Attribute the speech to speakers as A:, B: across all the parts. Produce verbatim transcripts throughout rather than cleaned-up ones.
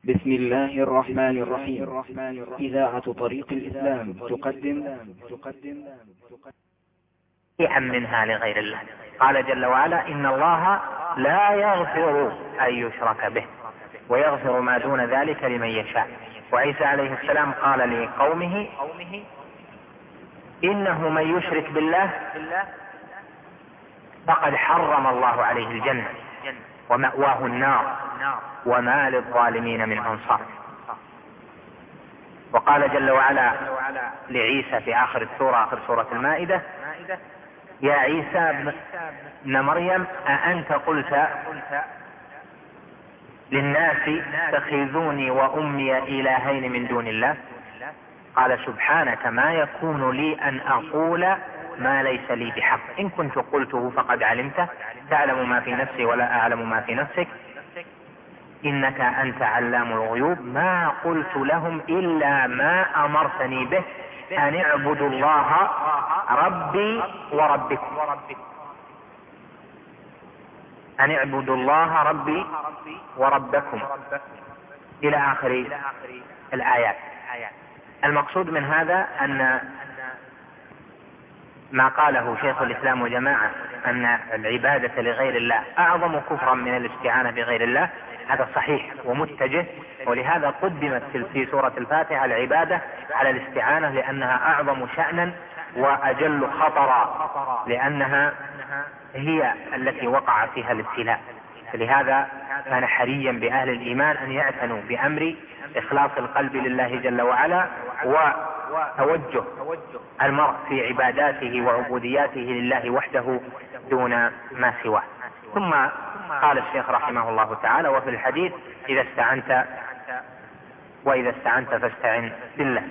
A: بسم الله الرحمن الرحيم. إذاعة طريق الإسلام تقدم
B: شيئا منها لغير الله. قال جل وعلا: إن الله لا يغفر أن يشرك به ويغفر ما دون ذلك لمن يشاء. وعيسى عليه السلام قال لقومه: إنه من يشرك بالله فقد حرم الله عليه الجنة ومأواه النار وما للظالمين من أنصار. وقال جل وعلا لعيسى في آخر السورة آخر سورة المائدة: يا عيسى ابن مريم أأنت قلت للناس اتخذوني وأمي إلهين من دون الله؟ قال: سبحانك ما يكون لي أن أقول ما ليس لي بحق، إن كنت قلته فقد علمته، تعلم ما في نفسي ولا أعلم ما في نفسك، إنك أنت علام الغيوب. ما قلت لهم إلا ما أمرتني به أن اعبدوا الله ربي وربكم أن اعبدوا الله ربي وربكم إلى آخر الآيات. المقصود من هذا أن ما قاله شيخ الإسلام وجماعة أن العبادة لغير الله أعظم كفرا من الاستعانة بغير الله، هذا صحيح ومتجه، ولهذا قدمت في سورة الفاتحة العبادة على الاستعانة لأنها أعظم شأنا وأجل خطرا، لأنها هي التي وقع فيها الابتلاء. فلهذا كان حريا بأهل الإيمان أن يعتنوا بأمر إخلاص القلب لله جل وعلا وتوجه المرء في عباداته وعبودياته لله وحده دون ما سواه. ثم قال الشيخ رحمه الله تعالى: وفي الحديث: إذا استعنت وإذا استعنت فاستعن بالله.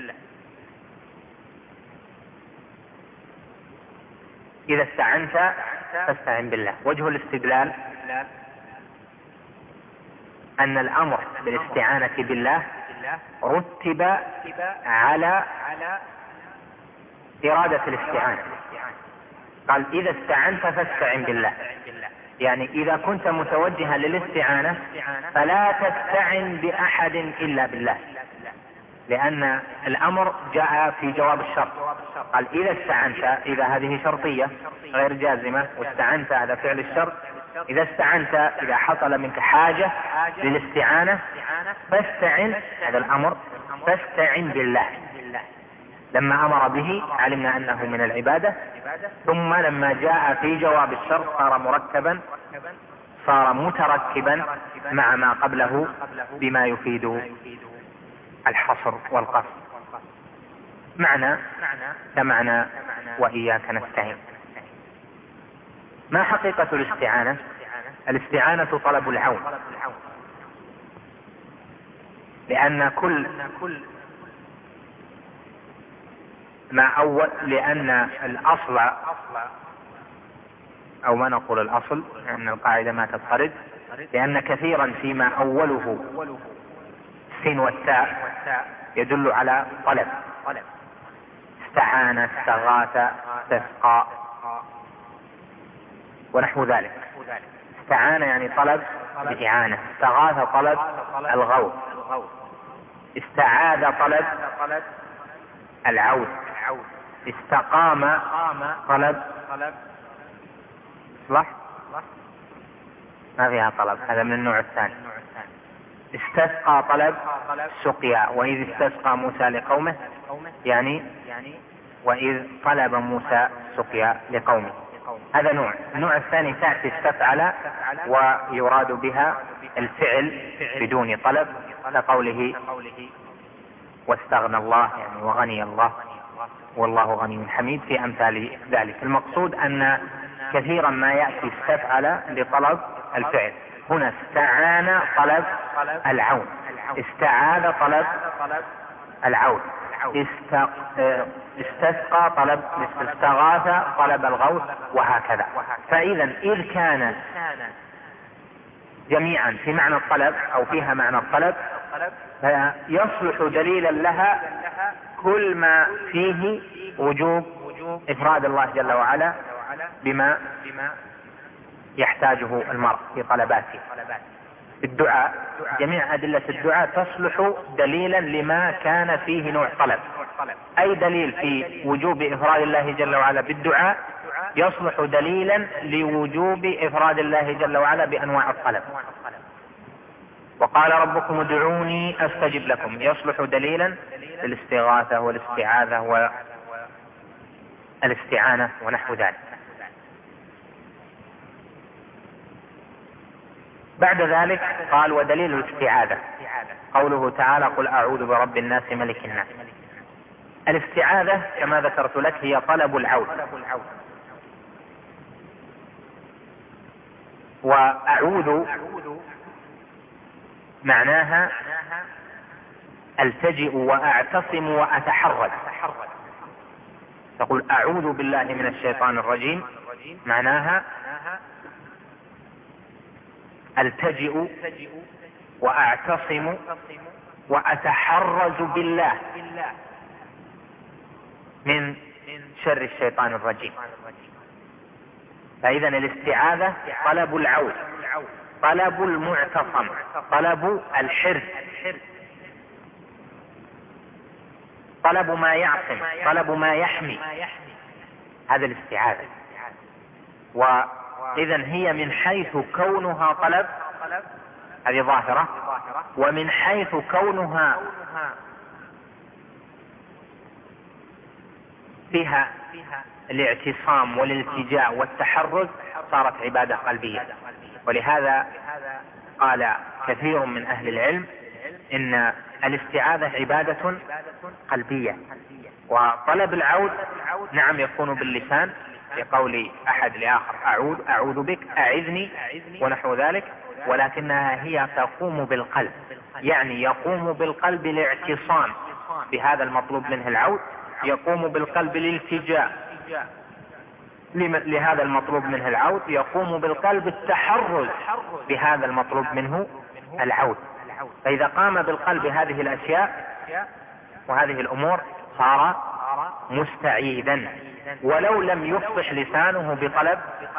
B: إذا استعنت فاستعن بالله. وجه الاستدلال أن الأمر بالاستعانة بالله رتب على إرادة الاستعانة. قال: إذا استعنت فاستعن بالله، يعني إذا كنت متوجها للاستعانة فلا تستعن بأحد إلا بالله، لأن الأمر جاء في جواب الشرط. قال: إذا استعنت، إذا هذه شرطية غير جازمة، واستعنت هذا فعل الشرط. إذا استعنت، إذا حصل منك حاجة للاستعانة فاستعن، هذا الأمر، فاستعن بالله. لما أمر به علمنا أنه من العبادة، ثم لما جاء في جواب الشرط صار مركبا، صار متركبا مع ما قبله بما يفيد الحصر والقصر. معنى كمعنى وإياك نستعين. ما حقيقة الاستعانة؟ الاستعانة طلب العون، لأن كل ما أول لأن الأصل، أو ما نقول الأصل لأن القاعدة ما تضطرد، لأن كثيرا فيما أوله السين والتاء يدل على طلب. استعان، استغاث، استسقى ونحو ذلك. استعان يعني طلب الإعانة، استغاث طلب الغوث، استعاذ طلب العود، استقام طلب صح ما فيها طلب، هذا من النوع الثاني. استسقى طلب سقيا، وإذ استسقى موسى لقومه، يعني وإذ طلب موسى سقيا لقومه، هذا نوع. النوع الثاني تأتي استفعل ويراد بها الفعل بدون طلب، كقوله: واستغنى الله، يعني وغني الله، والله غني حميد، في أمثال ذلك. المقصود أن كثيرا ما يأتي استفعل لطلب الفعل. هنا استعان طلب العون، استعاذ طلب العون، استسقى طلب، استغاث طلب الغوث، وهكذا. فإذا إذ كان جميعا في معنى الطلب أو فيها معنى الطلب، فيصلح دليلا لها كل ما فيه وجوب إفراد الله جل وعلا بما يحتاجه المرء في طلباته. الدعاء، جميع أدلة الدعاء تصلح دليلا لما كان فيه نوع طلب. أي دليل في وجوب إفراد الله جل وعلا بالدعاء يصلح دليلا لوجوب إفراد الله جل وعلا بأنواع الطلب. وقال ربكم ادعوني أستجب لكم يصلح دليلا للاستغاثة والاستعاذة والاستعانة ونحو ذلك. بعد ذلك قال ودليل الاستعاذة قوله تعالى قل أعوذ برب الناس ملك الناس. الاستعاذة كما ذكرت لك هي طلب العون، وأعوذ معناها التجئ وأعتصم وأتحرز. تقول أعوذ بالله من الشيطان الرجيم معناها التجئ وأعتصم وأتحرز بالله من شر الشيطان الرجيم. فإذا الاستعاذة طلب العون، طلب المعتصم، طلب الحرز، طلب ما يعصم، طلب ما يحمي، هذا الاستعاذة. وإذا هي من حيث كونها طلب هذه ظاهرة، ومن حيث كونها فيها الاعتصام والالتجاء والتحرز صارت عبادة قلبية. ولهذا قال كثير من أهل العلم إن الاستعاذة عبادة قلبية. وطلب العون نعم يكون باللسان بقول أحد لآخر أعوذ أعوذ بك أعذني ونحو ذلك، ولكنها هي تقوم بالقلب، يعني يقوم بالقلب الاعتصام بهذا المطلوب منه العون، يقوم بالقلب الالتجاء لهذا المطلوب منه العون، يقوم بالقلب التحرز بهذا المطلوب منه العون. فإذا قام بالقلب هذه الأشياء وهذه الأمور صار مستعيذا، ولو لم يفصح لسانه بطلب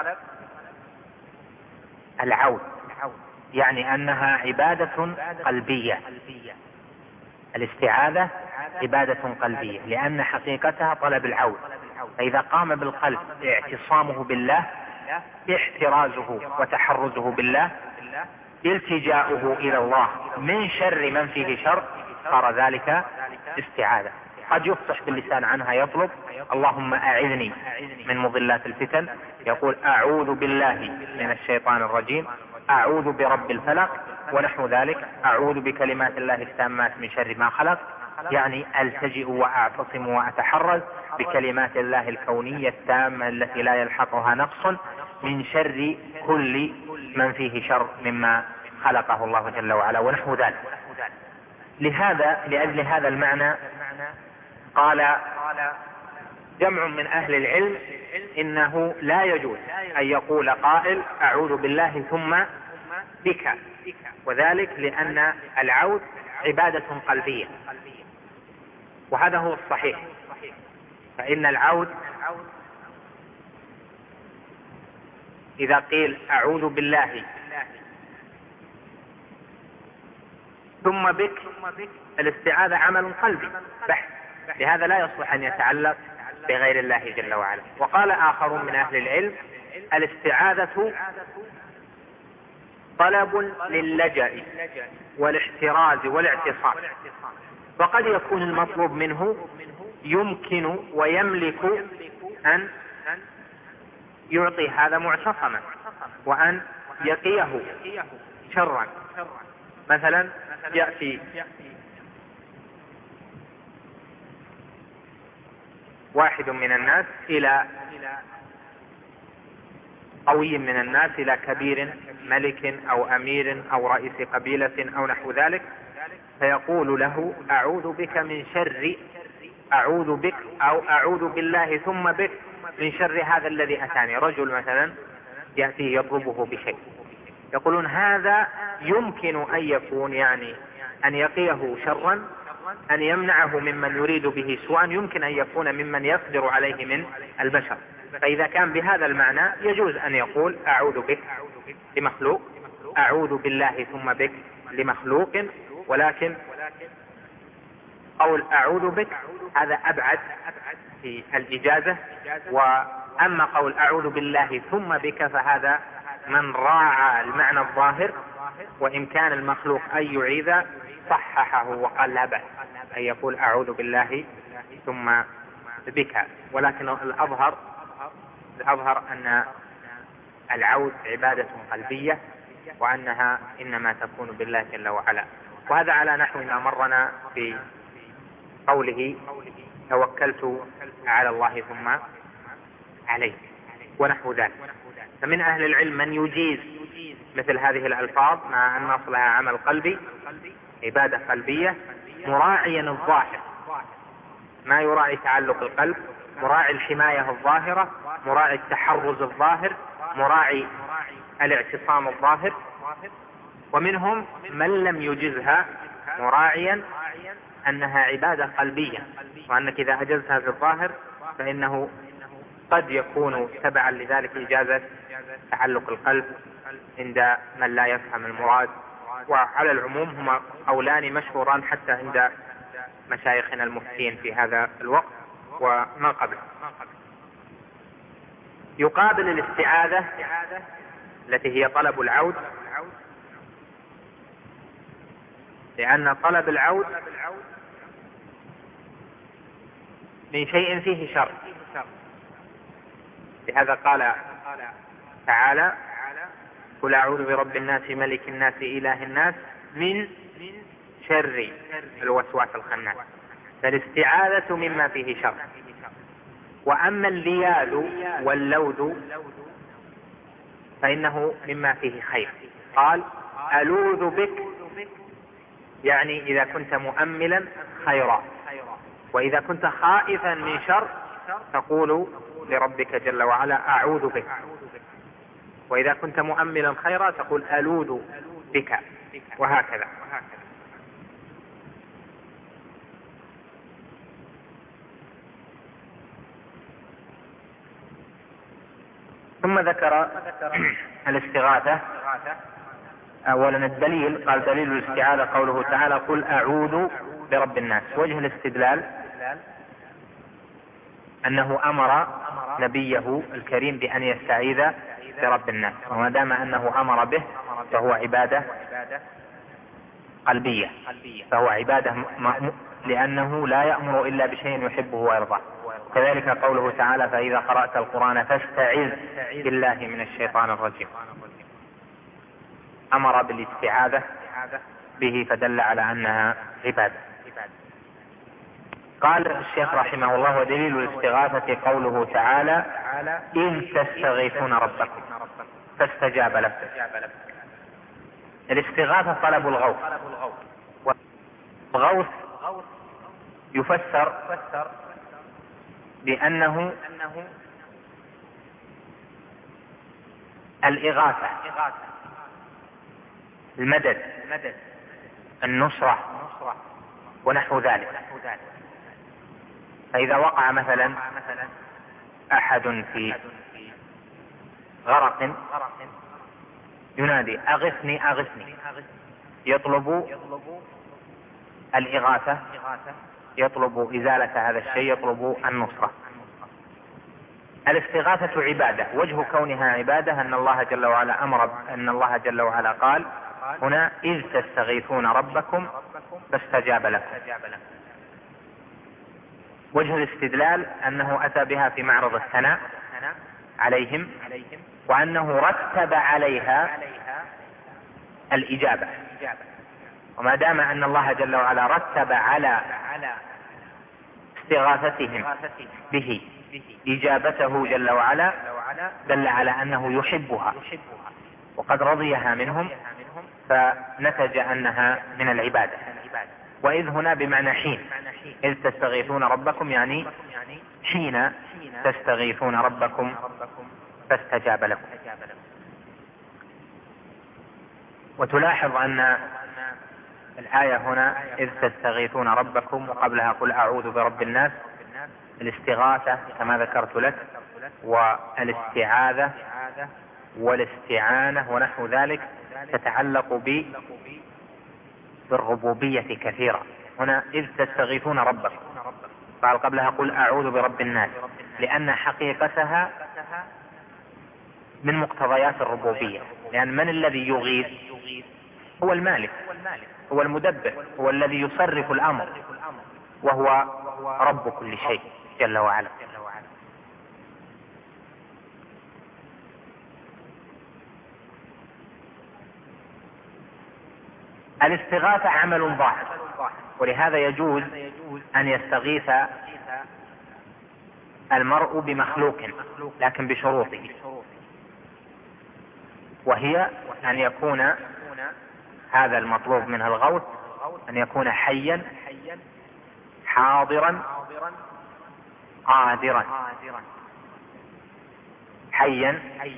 B: العون، يعني أنها عبادة قلبية. الاستعاذة عبادة قلبية لأن حقيقتها طلب العون. فإذا قام بالقلب اعتصامه بالله، احترازه وتحرزه بالله، التجاؤه إلى الله من شر من فيه شر، صار ذلك استعاذة. قد يفصح باللسان عنها يطلب اللهم أعذني من مضلات الفتن، يقول أعوذ بالله من الشيطان الرجيم، أعوذ برب الفلق ونحو ذلك، أعوذ بكلمات الله التامات من شر ما خلق، يعني ألتجئ وأعتصم وأتحرز بكلمات الله الكونية التامة التي لا يلحقها نقص من شر كل من فيه شر مما خلقه الله جل وعلا ونحو ذلك. لهذا لأجل هذا المعنى قال جمع من أهل العلم إنه لا يجوز أن يقول قائل أعوذ بالله ثم بك، وذلك لأن العوذ عبادة قلبية، وهذا هو الصحيح. فإن العوذ إذا قيل أعوذ بالله ثم بك، الاستعاذة عمل قلبي بحت، لهذا لا يصلح أن يتعلق بغير الله جل وعلا. وقال آخرون من أهل العلم الاستعاذة طلب للجأ والاحتراز والاعتصام، وقد يكون المطلوب منه يمكن ويملك أن يعطي هذا معتصما وأن يقيه شرا. مثلا يأتي واحد من الناس إلى قوي من الناس، إلى كبير ملك أو أمير أو رئيس قبيلة أو نحو ذلك، فيقول له أعوذ بك من شر، أعوذ بك أو أعوذ بالله ثم بك من شر هذا الذي أتاني. رجل مثلا يأتي يطلبه بشيء، يقولون هذا يمكن أن يكون يعني أن يقيه شرا، أن يمنعه ممن يريد به سوءا، يمكن أن يكون ممن يقدر عليه من البشر. فإذا كان بهذا المعنى يجوز أن يقول أعوذ بك لمخلوق، أعوذ بالله ثم بك لمخلوق، ولكن قول أعوذ بك هذا أبعد في الإجازة. وأما قول أعوذ بالله ثم بك فهذا من راعى المعنى الظاهر، وإن كان المخلوق أن يعيذ صححه وقال لا بأس أن يقول أعوذ بالله ثم بك. ولكن الأظهر الأظهر أن العوذ عبادة قلبية، وأنها إنما تكون بالله جل وعلا. وهذا على نحو ما مرنا في قوله توكلت على الله ثم عليه ونحو ذلك. فمن أهل العلم من يجيز مثل هذه الألفاظ مع أن أصلها عمل قلبي، عبادة قلبية، مراعيا الظاهر، ما يراعي تعلق القلب، مراعي الحماية الظاهرة، مراعي التحرز الظاهر، مراعي الاعتصام الظاهر. ومنهم من لم يجزها مراعيا أنها عبادة قلبية، وأنك إذا أجزتها في الظاهر فإنه قد يكون تبعا لذلك إجازة تعلق القلب عند من لا يفهم المراد. وعلى العموم هما قولان مشهوران حتى عند مشايخنا المفتين في هذا الوقت وما قبله. يقابل الاستعاذة التي هي طلب العود، لأن طلب العود من شيء فيه شر. لهذا قال تعالى قل أعوذ برب الناس ملك الناس إله الناس من شر الوسواس الخناس. فالاستعاذة مما فيه شر. وأما اللياذ واللوذ فإنه مما فيه خير. قال ألوذ بك، يعني إذا كنت مؤملا خيرا، وإذا كنت خائفا من شر تقول لربك جل وعلا أعوذ بك، وإذا كنت مؤملا خيرا تقول ألوذ بك، وهكذا. ثم ذكر الاستغاثة. أولا الدليل، قال دليل الاستعاذة قوله تعالى قل أعوذ برب الناس. وجه الاستدلال أنه أمر نبيه الكريم بأن يستعيذ برب الناس، وما دام أنه أمر به فهو عبادة قلبية، فهو عبادة لأنه لا يأمر إلا بشيء يحبه ويرضاه. كذلك قوله تعالى فإذا قرأت القرآن فاستعذ بالله من الشيطان الرجيم، أمر بالاستعاذة به فدل على أنها عبادة. قال الشيخ رحمه الله ودليل الاستغاثة قوله تعالى إن تستغيثون ربكم فاستجاب لكم. الاستغاثة طلب الغوث، والغوث يفسر بأنه الإغاثة، المدد، النصرة ونحو ذلك. فإذا وقع مثلا أحد في غرق ينادي أغثني أغثني، يطلب الإغاثة، يطلب إزالة هذا الشيء، يطلب النصرة. الاستغاثة عبادة. وجه كونها عبادة أن الله جل وعلا أمر، أن الله جل وعلا قال هنا إذ تستغيثون ربكم فاستجاب لكم. وجه الاستدلال أنه أتى بها في معرض الثناء عليهم، وأنه رتب عليها الإجابة. وما دام أن الله جل وعلا رتب على استغاثتهم به إجابته جل وعلا دل على أنه يحبها وقد رضيها منهم، فنتج أنها من العبادة. وإذ هنا بمعنى حين، إذ تستغيثون ربكم يعني حين تستغيثون ربكم فاستجاب لكم. وتلاحظ أن الآية هنا إذ تستغيثون ربكم وقبلها قل أعوذ برب الناس، الاستغاثة كما ذكرت لك والاستعاذة والاستعانة ونحو ذلك تتعلق ب بالربوبية كثيرا. هنا إذ تستغيثون ربكم قال قبلها قل أعوذ برب الناس، لأن حقيقتها من مقتضيات الربوبية، لأن من الذي يغيث؟ هو المالك، هو المدبر، هو الذي يصرف الأمر، وهو رب كل شيء جل وعلا. الاستغاثة عمل ظاهر، ولهذا يجوز أن يستغيث المرء بمخلوق لكن بشروطه، وهي أن يكون هذا المطلوب منه الغوث أن يكون حيا حاضرا قادرا، حيا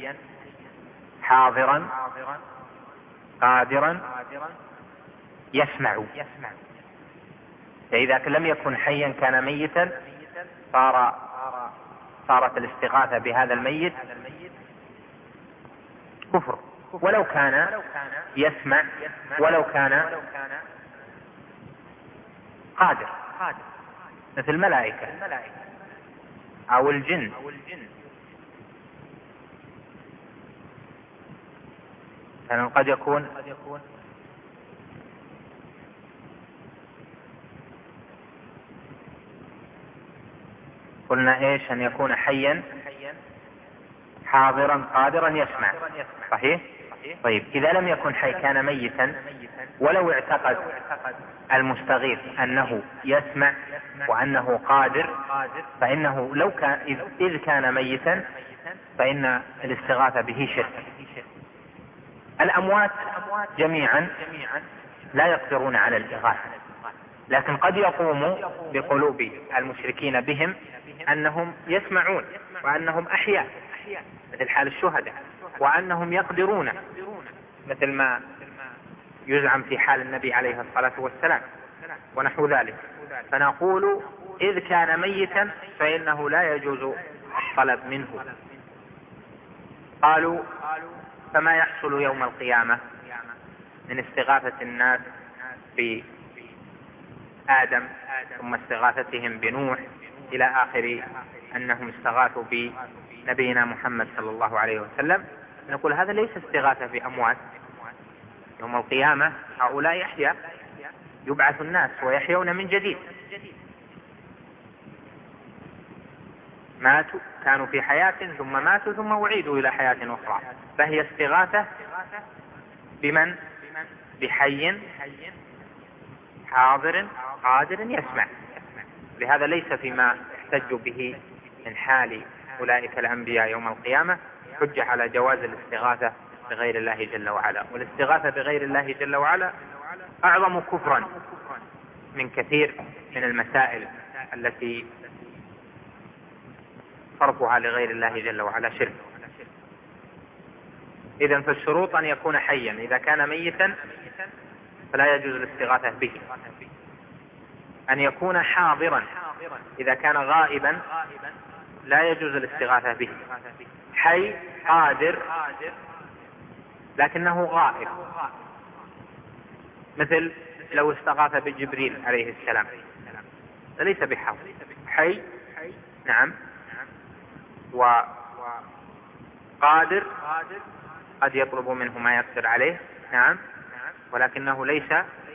B: حاضرا قادرا يسمع. فإذا لم يكن حيا كان ميتا صار صارت الاستغاثة بهذا الميت كفر، ولو كان يسمع، ولو كان قادر، مثل الملائكة أو الجن. يعني قد يكون قلنا ايش؟ ان يكون حيا حاضرا قادرا يسمع، صحيح؟ طيب اذا لم يكن حي كان ميتا، ولو اعتقد المستغيث انه يسمع وانه قادر، فانه لو كان اذ كان ميتا فان الاستغاثة به شرك. الاموات جميعا لا يقدرون على الاغاثة، لكن قد يقوم بقلوب المشركين بهم أنهم يسمعون وأنهم أحياء مثل حال الشهداء، وأنهم يقدرون مثل ما يزعم في حال النبي عليه الصلاة والسلام ونحو ذلك. فنقول إذ كان ميتا فإنه لا يجوز الطلب منه. قالوا فما يحصل يوم القيامة من استغاثة الناس بآدم ثم استغاثتهم بنوح إلى آخر أنهم استغاثوا بنبينا محمد صلى الله عليه وسلم؟ نقول هذا ليس استغاثة بأموات. يوم القيامة هؤلاء يحيى، يبعث الناس ويحيون من جديد، ماتوا كانوا في حياة ثم ماتوا ثم أعيدوا إلى حياة أخرى. فهي استغاثة بمن؟ بحي حاضر قادر يسمع. لهذا ليس فيما يحتج به من حال أولئك الأنبياء يوم القيامة حجة على جواز الاستغاثة بغير الله جل وعلا. والاستغاثة بغير الله جل وعلا أعظم كفرا من كثير من المسائل التي صرفها لغير الله جل وعلا شرك. إذن فالشروط أن يكون حيا، إذا كان ميتا فلا يجوز الاستغاثة به. أن يكون حاضرا، إذا كان غائبا لا يجوز الاستغاثة به. حي قادر لكنه غائب، مثل لو استغاث بجبريل عليه السلام ليس بحاضر. حي نعم، وقادر قد يطلب منه ما يقدر عليه نعم، ولكنه ليس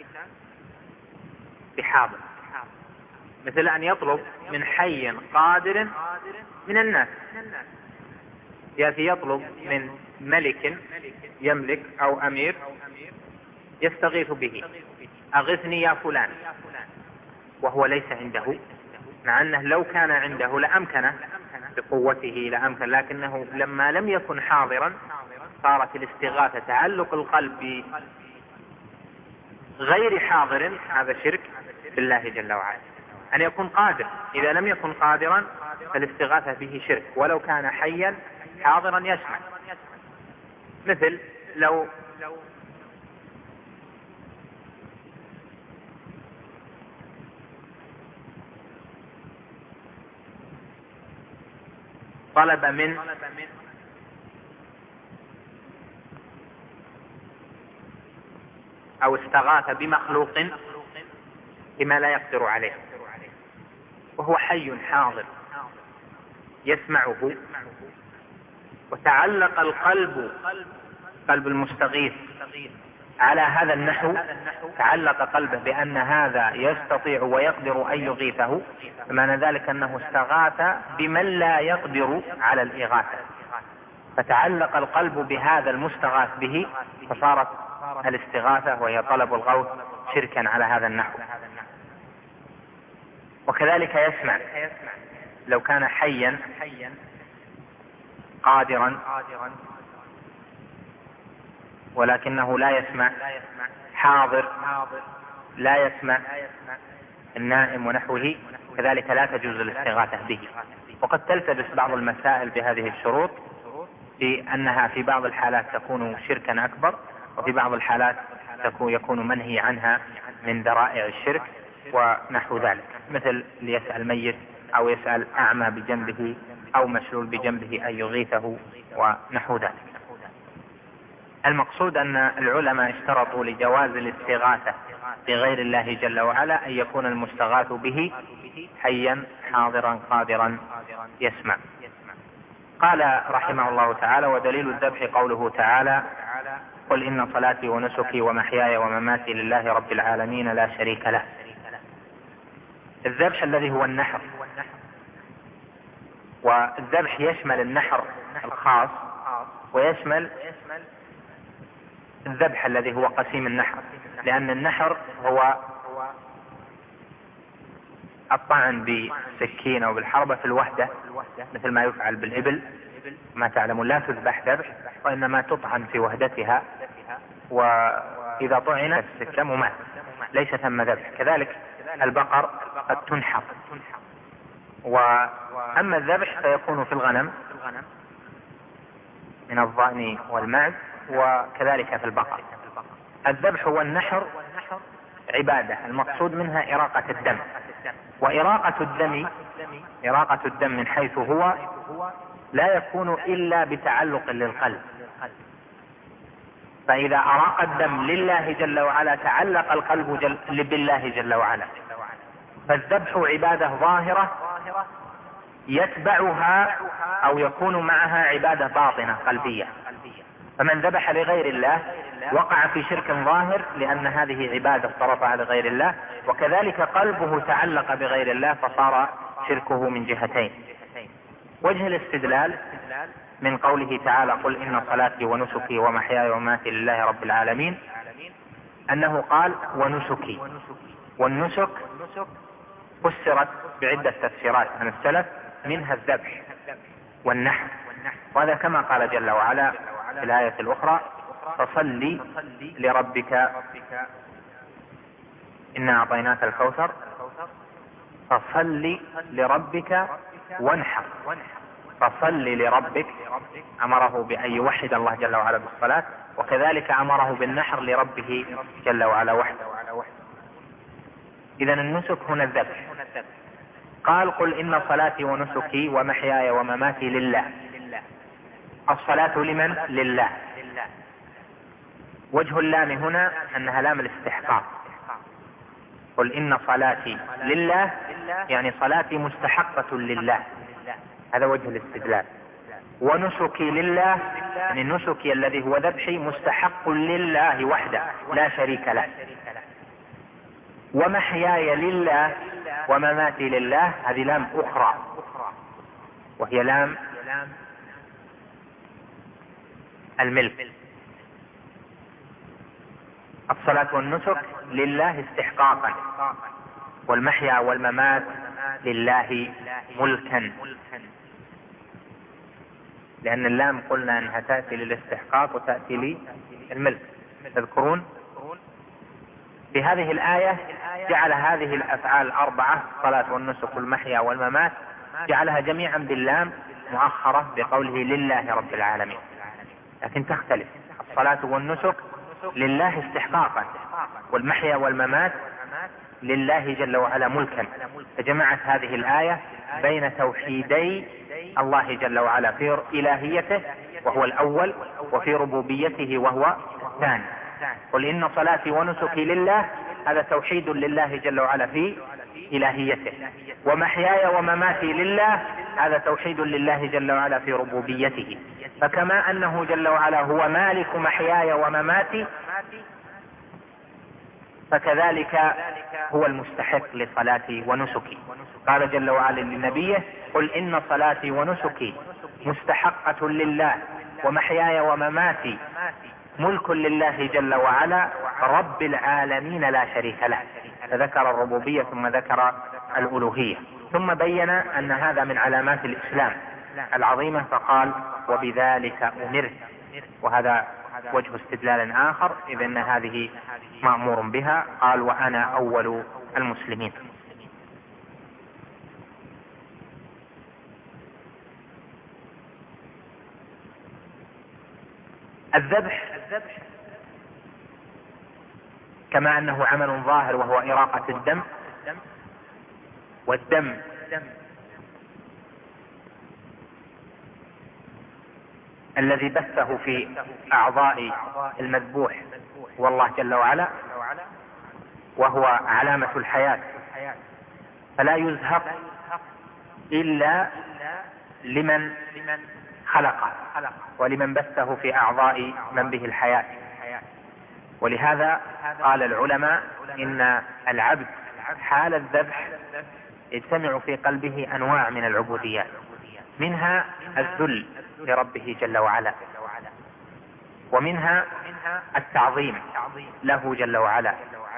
B: بحاضر. مثل أن يطلب من حي قادر من الناس، يأتي يطلب من ملك يملك أو أمير يستغيث به، أغثني يا فلان، وهو ليس عنده، مع أنه لو كان عنده لأمكنه بقوته لأمكن، لكنه لما لم يكن حاضرا صارت الاستغاثة تعلق القلب غير حاضر، هذا شرك بالله جل وعلا. أن يكون قادر، إذا لم يكن قادرا فالاستغاثة به شرك ولو كان حيا حاضرا يسمع. مثل لو طلب من أو استغاث بمخلوق بما لا يقدر عليه وهو حي حاضر يسمعه، وتعلق القلب قلب المستغيث على هذا النحو، تعلق قلبه بأن هذا يستطيع ويقدر أن يغيثه، بمعنى ذلك أنه استغاث بمن لا يقدر على الإغاثة، فتعلق القلب بهذا المستغاث به، فصارت الاستغاثة وهي طلب الغوث شركا على هذا النحو. وكذلك يسمع، لو كان حيا قادرا ولكنه لا يسمع، حاضر لا يسمع، النائم ونحوه، كذلك لا تجوز الاستغاثة به. وقد تلتبس بعض المسائل بهذه الشروط، في أنها في بعض الحالات تكون شركا أكبر، وفي بعض الحالات يكون منهي عنها من ذرائع الشرك ونحو ذلك، مثل ليسأل ميت أو يسأل أعمى بجنبه أو مشلول بجنبه أن يغيثه ونحو ذلك. المقصود أن العلماء اشترطوا لجواز الاستغاثة بغير الله جل وعلا أن يكون المستغاث به حيا حاضرا قادرا يسمع. قال رحمه الله تعالى: ودليل الذبح قوله تعالى: قل إن صلاتي ونسكي ومحياي ومماتي لله رب العالمين لا شريك له. الذبح الذي هو النحر، والذبح يشمل النحر الخاص ويشمل الذبح الذي هو قسيم النحر، لأن النحر هو الطعن بالسكين أو بالحربة في الوحدة، مثل ما يفعل بالإبل. ما تعلمون لا تذبح ذبح، وإنما تطعن في وحدتها، وإذا طعنت السكة مات، ليس ثم ذبح. كذلك البقر قد تنحر. وأما الذبح فيكون في الغنم من الضأن والمعز، وكذلك في البقر. الذبح والنحر عبادة، المقصود منها إراقة الدم، وإراقة الدم إراقة الدم من حيث هو لا يكون إلا بتعلق للقلب، فإذا أراق الدم لله جل وعلا تعلق القلب جل بالله جل وعلا. فالذبح عبادة ظاهرة يتبعها أو يكون معها عبادة باطنة قلبية، فمن ذبح لغير الله وقع في شرك ظاهر، لأن هذه عبادة صرفها لغير الله، وكذلك قلبه تعلق بغير الله فصار شركه من جهتين. وجه الاستدلال من قوله تعالى: قل إن صلاتي ونسكي ومحياي ومماتي لله رب العالمين، أنه قال ونسكي، والنسك فسرت بعدة تفسيرات عن السلف، منها الذبح والنحر، وهذا كما قال جل وعلا في الآية الأخرى: فصل لربك إنا أعطيناك الكوثر فصل لربك وانحر. فصل لربك أمره بأن يوحد الله جل وعلا بالصلاة، وكذلك أمره بالنحر لربه جل وعلا وحده. إذن النسك هنا الذبح. قال: قل إن صلاتي ونسكي ومحياي ومماتي لله. الصلاة لمن؟ لله. وجه اللام هنا أنها لام الاستحقاق. قل إن صلاتي لله يعني صلاتي مستحقة لله، هذا وجه الاستدلال. ونسكي لله يعني نسكي الذي هو ذبحي مستحق لله وحده لا شريك له. ومحياي لله ومماتي لله، هذه لام أخرى وهي لام الملك. الصلاة والنسك لله استحقاقا، والمحيا والممات لله ملكا، لأن اللام قلنا أنها تأتي للاستحقاق وتأتي للملك. تذكرون في هذه الآية جعل هذه الأفعال الأربعة، الصلاة والنسك والمحيا والممات، جعلها جميعا باللام مؤخرة بقوله لله رب العالمين، لكن تختلف. الصلاة والنسك لله استحقاقا، والمحيا والممات لله جل وعلا ملكا. فجمعت هذه الآية بين توحيدي الله جل وعلا في إلهيته وهو الأول، وفي ربوبيته وهو الثاني. قل إن صلاتي ونسكي لله، هذا توحيد لله جل وعلا في إلهيته. ومحياي ومماتي لله، هذا توحيد لله جل وعلا في ربوبيته. فكما أنه جل وعلا هو مالك محياي ومماتي، فكذلك هو المستحق لصلاتي ونسكي. قال جل وعلا لنبيه: قل إن صلاتي ونسكي مستحقة لله، ومحياي ومماتي ملك لله جل وعلا رب العالمين لا شريك له. فذكر الربوبية ثم ذكر الألوهية، ثم بين أن هذا من علامات الإسلام العظيمة، فقال: وبذلك أمرت. وهذا وجه استدلال آخر، إذ أن هذه مأمور بها. قال: وأنا أول المسلمين. الذبح كما أنه عمل ظاهر وهو إراقة الدم، والدم الذي بثه في أعضاء المذبوح هو الله جل وعلا، وهو علامة الحياة، فلا يزهق إلا لمن خلقه ولمن بثه في أعضاء من به الحياة. ولهذا قال العلماء إن العبد حال الذبح يجتمع في قلبه أنواع من العبوديات، منها الذل لربه جل وعلا، ومنها التعظيم له جل وعلا،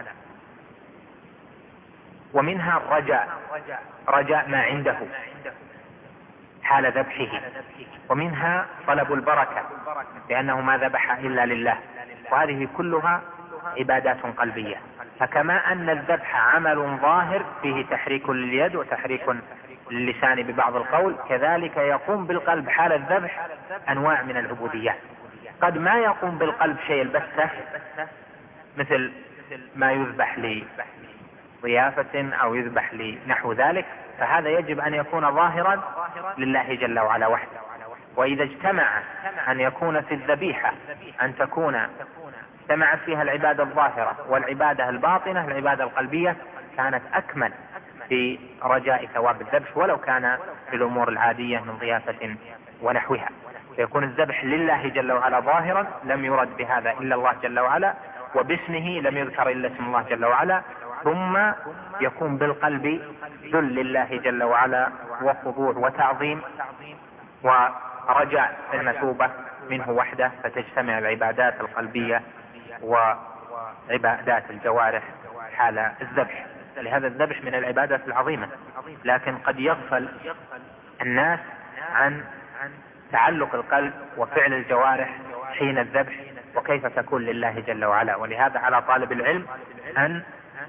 B: ومنها الرجاء، رجاء ما عنده حال ذبحه، ومنها طلب البركة لأنه ما ذبح إلا لله. وهذه كلها عبادات قلبية. فكما أن الذبح عمل ظاهر فيه تحريك لليد وتحريك للسان ببعض القول، كذلك يقوم بالقلب حال الذبح أنواع من العبوديات. قد ما يقوم بالقلب شيء البتة، مثل ما يذبح لضيافة أو يذبح لنحو ذلك، فهذا يجب أن يكون ظاهرا لله جل وعلا وحده. وإذا اجتمع أن يكون في الذبيحة أن تكون اجتمعت فيها العبادة الظاهرة والعبادة الباطنة، العبادة القلبية، كانت أكمل في رجاء ثواب الذبح، ولو كان في الأمور العادية من ضيافة ونحوها. فيكون الذبح لله جل وعلا ظاهرا، لم يرد بهذا إلا الله جل وعلا، وباسمه لم يذكر إلا اسم الله جل وعلا، ثم يكون بالقلب ذل لله جل وعلا وخضوع وتعظيم ورجاء المثوبة منه وحده، فتجتمع العبادات القلبية وعبادات الجوارح حال الذبح. لهذا الذبح من العبادات العظيمة، لكن قد يغفل الناس عن تعلق القلب وفعل الجوارح حين الذبح، وكيف تكون لله جل وعلا. ولهذا على طالب العلم أن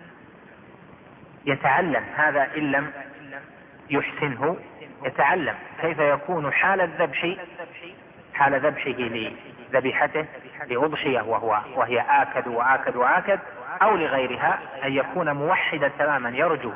B: يتعلم هذا، إن لم يحسنه يتعلم كيف يكون حال الذبح حال ذبحه لذبيحته لأضحية وهو وهي آكد وآكد وآكد، أو لغيرها، أن يكون موحدا تماما، يرجو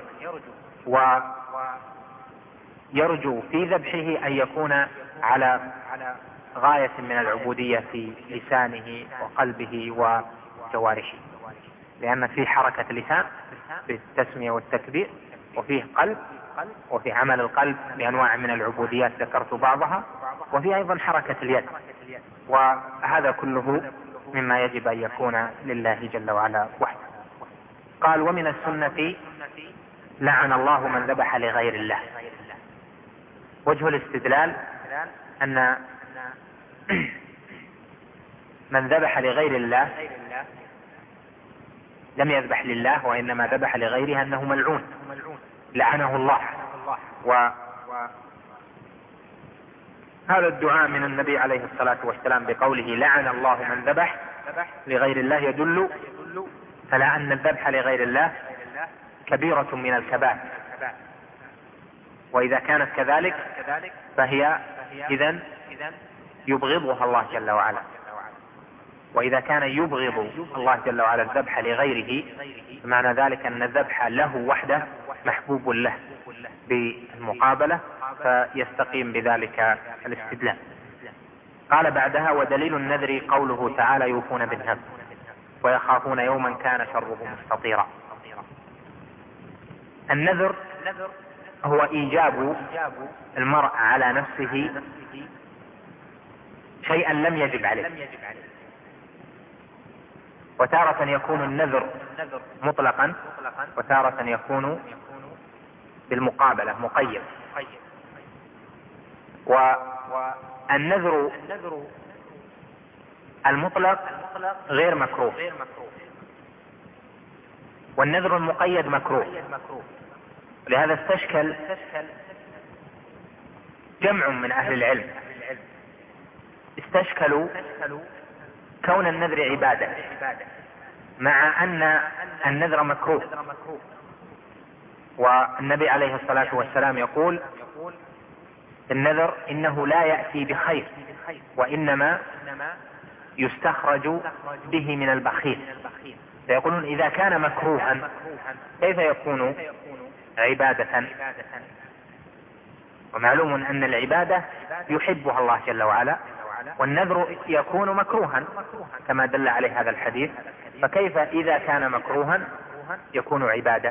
B: ويرجو في ذبحه أن يكون على غاية من العبودية في لسانه وقلبه وجوارحه، لأن في حركة لسان بالتسمية والتكبير، وفيه قلب، وفي عمل القلب بأنواع من العبوديات ذكرت بعضها، وفي أيضا حركة اليد، وهذا كله مما يجب أن يكون لله جل وعلا وحده. قال: ومن السنة لعن الله من ذبح لغير الله. وجه الاستدلال أن من ذبح لغير الله لم يذبح لله وإنما ذبح لغيره، أنه ملعون لعنه الله. وهذا الدعاء من النبي عليه الصلاة والسلام بقوله لعن الله من ذبح لغير الله يدل على أن الذبح لغير الله كبيرة من الكبائر، وإذا كانت كذلك فهي إذن يبغضها الله جل وعلا. وإذا كان يبغض الله جل وعلا الذبح لغيره، معنى ذلك أن الذبح له وحده محبوب له بالمقابلة، فيستقيم بذلك الاستدلال. قال بعدها: ودليل النذر قوله تعالى: يوفون بالنذر. ويخافون يوما كان شره مستطيرا. النذر هو إيجاب المرء على نفسه شيئا لم يجب عليه، وتارة يكون النذر مطلقا وتارة يكون بالمقابلة مقيد. والنذر المطلق غير مكروه، والنذر المقيد مكروه. لهذا استشكل جمع من أهل العلم، استشكلوا كون النذر عبادة مع أن النذر مكروه. والنبي عليه الصلاة والسلام يقول النذر إنه لا يأتي بخير وإنما يستخرج به من البخيل. فيقولون إذا كان مكروها كيف يكون عبادة؟ ومعلوم أن العبادة يحبها الله جل وعلا، والنذر يكون مكروها كما دل عليه هذا الحديث، فكيف إذا كان مكروها يكون عبادة؟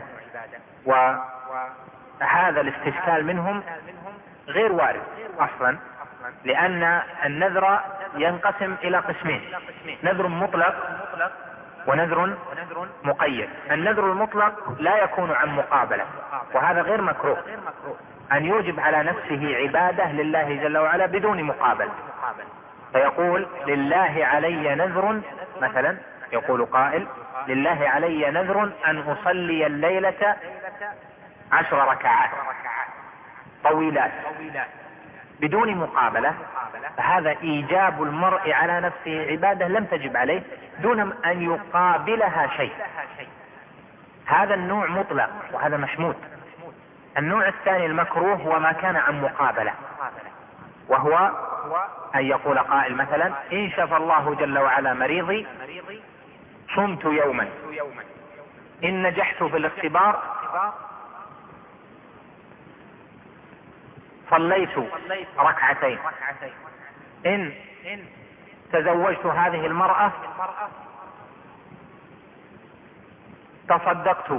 B: وهذا الاستشكال منهم غير وارد أصلا، لأن النذر ينقسم إلى قسمين: نذر مطلق ونذر مقيد. النذر المطلق لا يكون عن مقابلة، وهذا غير مكروه، أن يوجب على نفسه عبادة لله جل وعلا بدون مقابل. فيقول لله علي نذر، مثلا يقول قائل لله علي نذر أن أصلي الليلة عشر ركعات طويلات بدون مقابلة، فهذا إيجاب المرء على نفسه عبادة لم تجب عليه دون أن يقابلها شيء. هذا النوع مطلق وهذا محمود. النوع الثاني المكروه وما كان عن مقابلة، وهو أن يقول قائل مثلا إن شفى الله جل وعلا مريضي صمت يوما، إن نجحت في الاختبار صليت ركعتين، إن تزوجت هذه المرأة تصدقت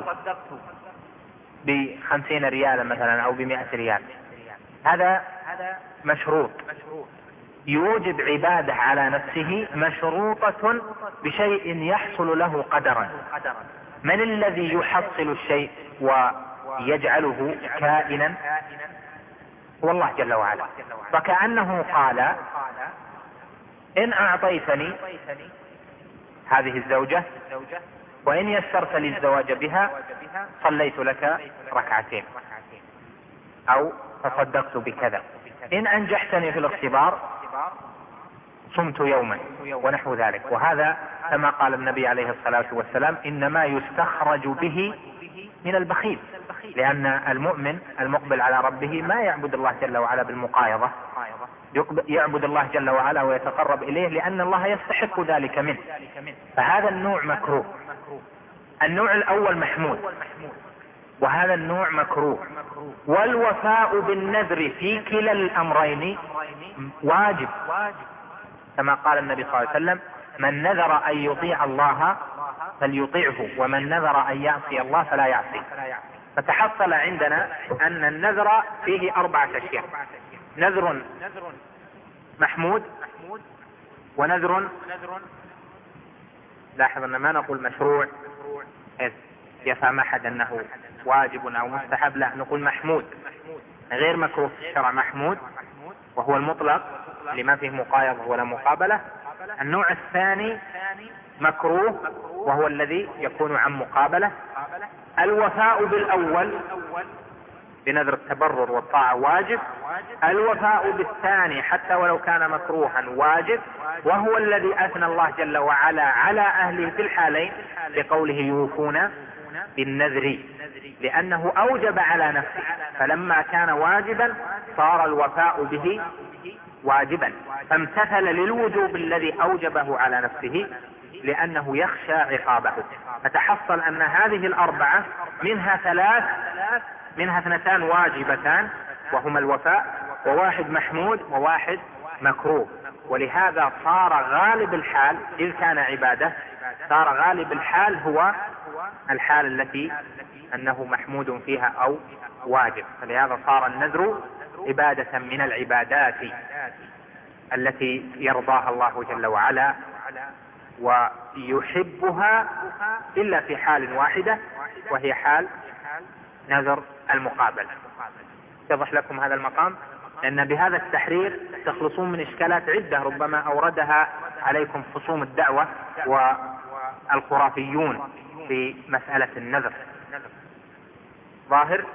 B: بخمسين ريالا مثلا أو بمئة ريال. هذا مشروط، يوجب عبادة على نفسه مشروطة بشيء يحصل له قدرا. من الذي يحصل الشيء ويجعله كائنا؟ هو الله جل وعلا. فكأنه قال إن أعطيتني هذه الزوجة وإن يسرت لي الزواج بها صليت لك ركعتين أو تصدقت بكذا، إن أنجحتني في الاختبار صمت يوما ونحو ذلك. وهذا كما قال النبي عليه الصلاة والسلام إنما يستخرج به من البخيل، لأن المؤمن المقبل على ربه ما يعبد الله جل وعلا بالمقايضة، يعبد الله جل وعلا ويتقرب إليه لأن الله يستحق ذلك منه. فهذا النوع مكروه. النوع الأول محمود وهذا النوع مكروه. والوفاء بالنذر في كلا الأمرين واجب، كما قال النبي صلى الله عليه وسلم من نذر أن يطيع الله فليطيعه ومن نذر أن يعصي الله فلا يعصي. فتحصل عندنا أن النذر فيه أربعة أشياء: نذر محمود، ونذر لاحظ أن ما نقول مشروع يفهم أحد أنه واجب أو مستحب، لا نقول محمود غير مكروه في الشرع، محمود وهو المطلق لما فيه مقايضة ولا مقابلة. النوع الثاني مكروه وهو الذي يكون عن مقابلة. الوفاء بالأول بنذر التبرر والطاعة واجب، الوفاء بالثاني حتى ولو كان مكروها واجب، وهو الذي أثنى الله جل وعلا على أهله في الحالين بقوله يوفون بالنذر، لأنه أوجب على نفسه، فلما كان واجبا صار الوفاء به واجبا، فامتثل للوجوب الذي أوجبه على نفسه لأنه يخشى عقابه. فتحصل أن هذه الأربعة منها ثلاث منها اثنتان واجبتان وهما الوفاء، وواحد محمود وواحد مكروه. ولهذا صار غالب الحال إذ كان عبادة صار غالب الحال هو الحال التي أنه محمود فيها أو واجب، فلهذا صار النذر عبادة من العبادات التي يرضاها الله جل وعلا ويحبها إلا في حال واحدة، وهي حال نذر المقابل. يتضح لكم هذا المقام؟ لأن بهذا التحرير تخلصون من إشكالات عدة ربما أوردها عليكم خصوم الدعوة والخرافيون في مسألة النذر. ظاهر؟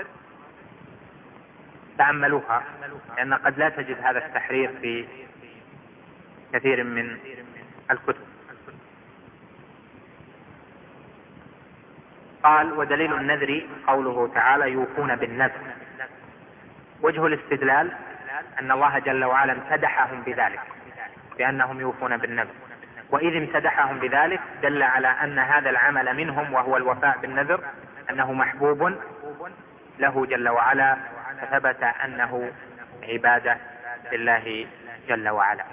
B: تأملوها، لأن قد لا تجد هذا التحرير في كثير من الكتب. قال: ودليل النذر قوله تعالى: يوفون بالنذر. وجه الاستدلال أن الله جل وعلا امتدحهم بذلك، بأنهم يوفون بالنذر، وإذ امتدحهم بذلك دل على أن هذا العمل منهم وهو الوفاء بالنذر أنه محبوب له جل وعلا، فثبت أنه عبادة لله جل وعلا.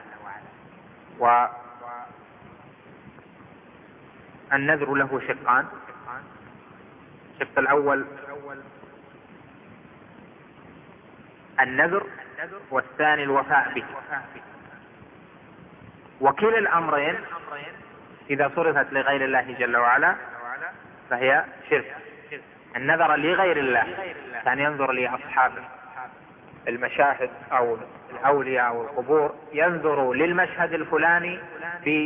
B: والنذر له شقان: الشق الأول النذر، والثاني الوفاء به. وكلا الأمرين إذا صرفت لغير الله جل وعلا فهي شرك. النذر لغير الله كان ينظر لأصحاب المشاهد أو الأولياء أو القبور، ينظر للمشهد الفلاني ب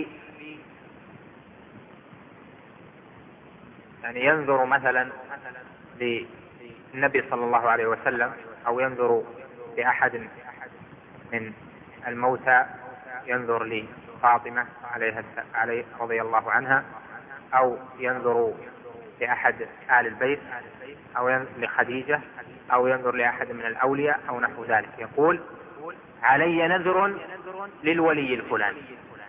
B: يعني ينظر مثلا للنبي صلى الله عليه وسلم، أو ينظر لأحد من الموتى، ينظر لفاطمة عليها عليه رضي الله عنها، أو ينظر لأحد آل البيت، أو لخديجة، أو ينظر لأحد من الأولياء أو نحو ذلك. يقول: علي نذر للولي الفلاني،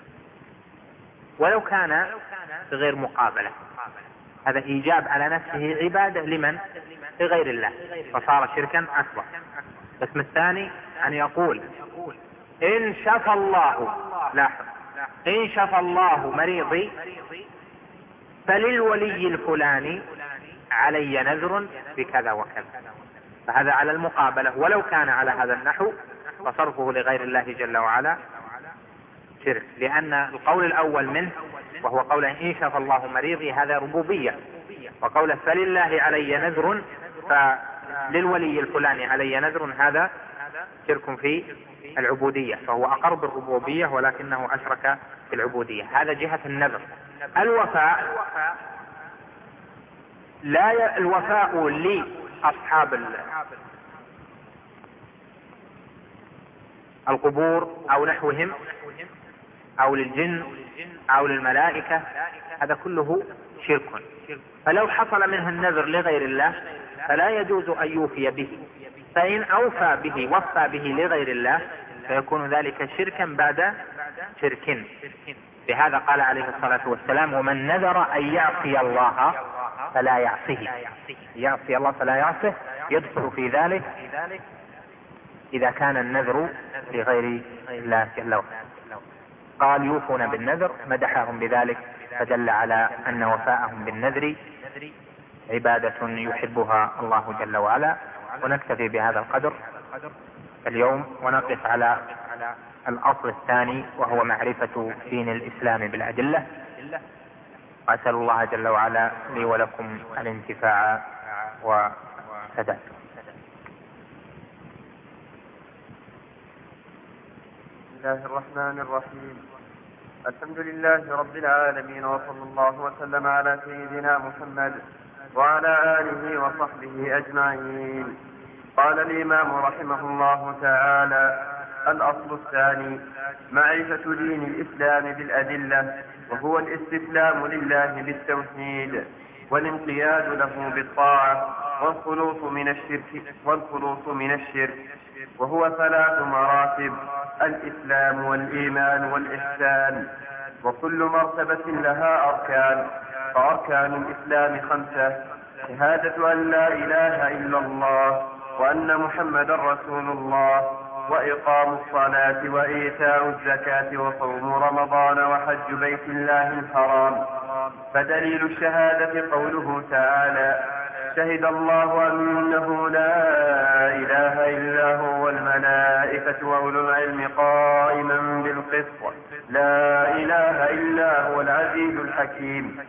B: ولو كان غير مقابلة. هذا إيجاب على نفسه عبادة لمن؟ لغير الله، فصار شركا أكبر. القسم الثاني أن يقول: إن شفى الله، لاحظ، إن شفى الله مريضي فللولي الفلاني علي نذر بكذا وكذا، فهذا على المقابلة. ولو كان على هذا النحو فصرفه لغير الله جل وعلا شرك، لأن القول الأول منه وهو قول إن شفى الله مريضي هذا ربوبية، وقول فلله علي نذر فللولي الفلاني علي نذر هذا شرك في العبودية، فهو أقر بالربوبية ولكنه أشرك في العبودية. هذا جهة النذر. الوفاء لا ي... الوفاء لأصحاب القبور أو نحوهم، أو للجن أو للملائكة، هذا كله شرك. فلو حصل منه النذر لغير الله فلا يجوز أن يوفي به، فإن أوفى به وفى به لغير الله فيكون ذلك شركا بعد شرك. بهذا قال عليه الصلاة والسلام: ومن نذر أن يعصي الله فلا يعصيه. يعصي الله فلا يعصيه يدخل في ذلك إذا كان النذر لغير الله جل وعلا. قال: يوفون بالنذر، مدحهم بذلك، فدل على أن وفاءهم بالنذر عبادة يحبها الله جل وعلا. ونكتفي بهذا القدر اليوم، ونقف على الأصل الثاني وهو معرفة دين الإسلام بالأدلة. وأسأل الله جل وعلا لي ولكم الانتفاع والسداد.
C: بسم الله الرحمن الرحيم. الحمد لله رب العالمين، وصلى الله وسلم على سيدنا محمد وعلى آله وصحبه أجمعين. قال الإمام رحمه الله تعالى: الأصل الثاني معرفة دين الإسلام بالأدلة، وهو الاستسلام لله بالتوحيد والانقياد له بالطاعة والخلوص من الشرك والخلوص من الشرك وهو ثلاث مراتب: الإسلام والإيمان والإحسان، وكل مرتبة لها أركان. فأركان الإسلام خمسة: شهادة أن لا إله إلا الله وأن محمد رسول الله، وإقام الصلاة وإيتاء الزكاة وصوم رمضان وحج بيت الله الحرام. فدليل الشهادة قوله تعالى: شهد الله أنه لا إله إلا هو والملائكة وأولو العلم قائما بالقسط لا إله إلا هو العزيز الحكيم.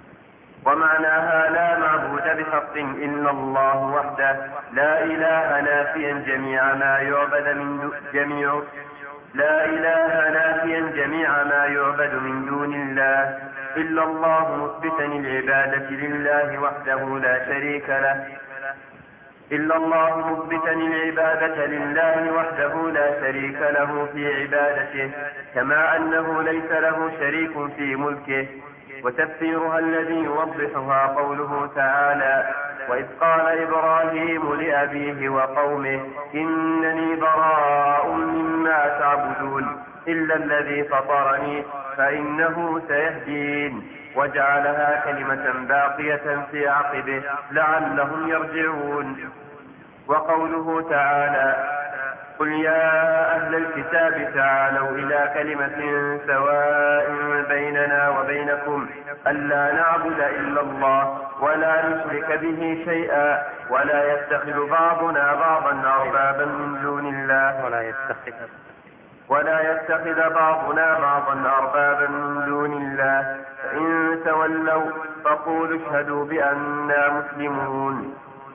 C: ومعناها لا معبود بحق إلا الله وحده، لا إله نافيا جميع ما يعبد من جميع لا إله نافيا جميع ما يعبد من دون الله إلا الله، مثبتا العبادة لله وحده لا شريك له إلا الله مثبتا العبادة لله وحده لا شريك له في عبادته، كما أنه ليس له شريك في ملكه. وتفسيرها الذي يوضحها قوله تعالى: وإذ قال إبراهيم لأبيه وقومه إنني براء مما تعبدون إلا الذي فطرني فإنه سيهدين، وجعلها كلمة باقية في عقبه لعلهم يرجعون. وقوله تعالى: قل يا أهل الكتاب تعالوا إلى كلمة سواء بيننا وبينكم ألا نعبد إلا الله ولا نشرك به شيئا ولا يتخذ بعضنا بعضا أربابا من دون الله
B: ولا يتخذ
C: ولا يتخذ بعضنا بعضا أربابا من دون الله، فإن تولوا فقولوا اشهدوا بأننا مسلمون.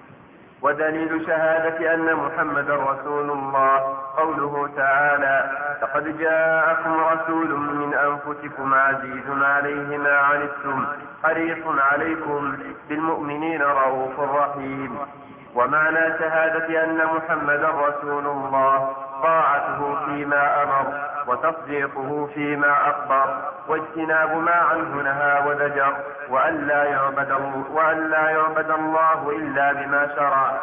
C: ودليل شهادة أن محمد رسول الله قوله تعالى: لقد جاءكم رسول من أنفسكم عزيز عليه ما عنتم حريص عليكم بالمؤمنين رؤوف رحيم. ومعنى شهادة أن محمد رسول الله طاعته فيما أمر وتصديقه فيما أخبر واجتناب ما عنه نهى وزجر، وأن لا يعبد, وأن لا يعبد الله إلا بما شرع.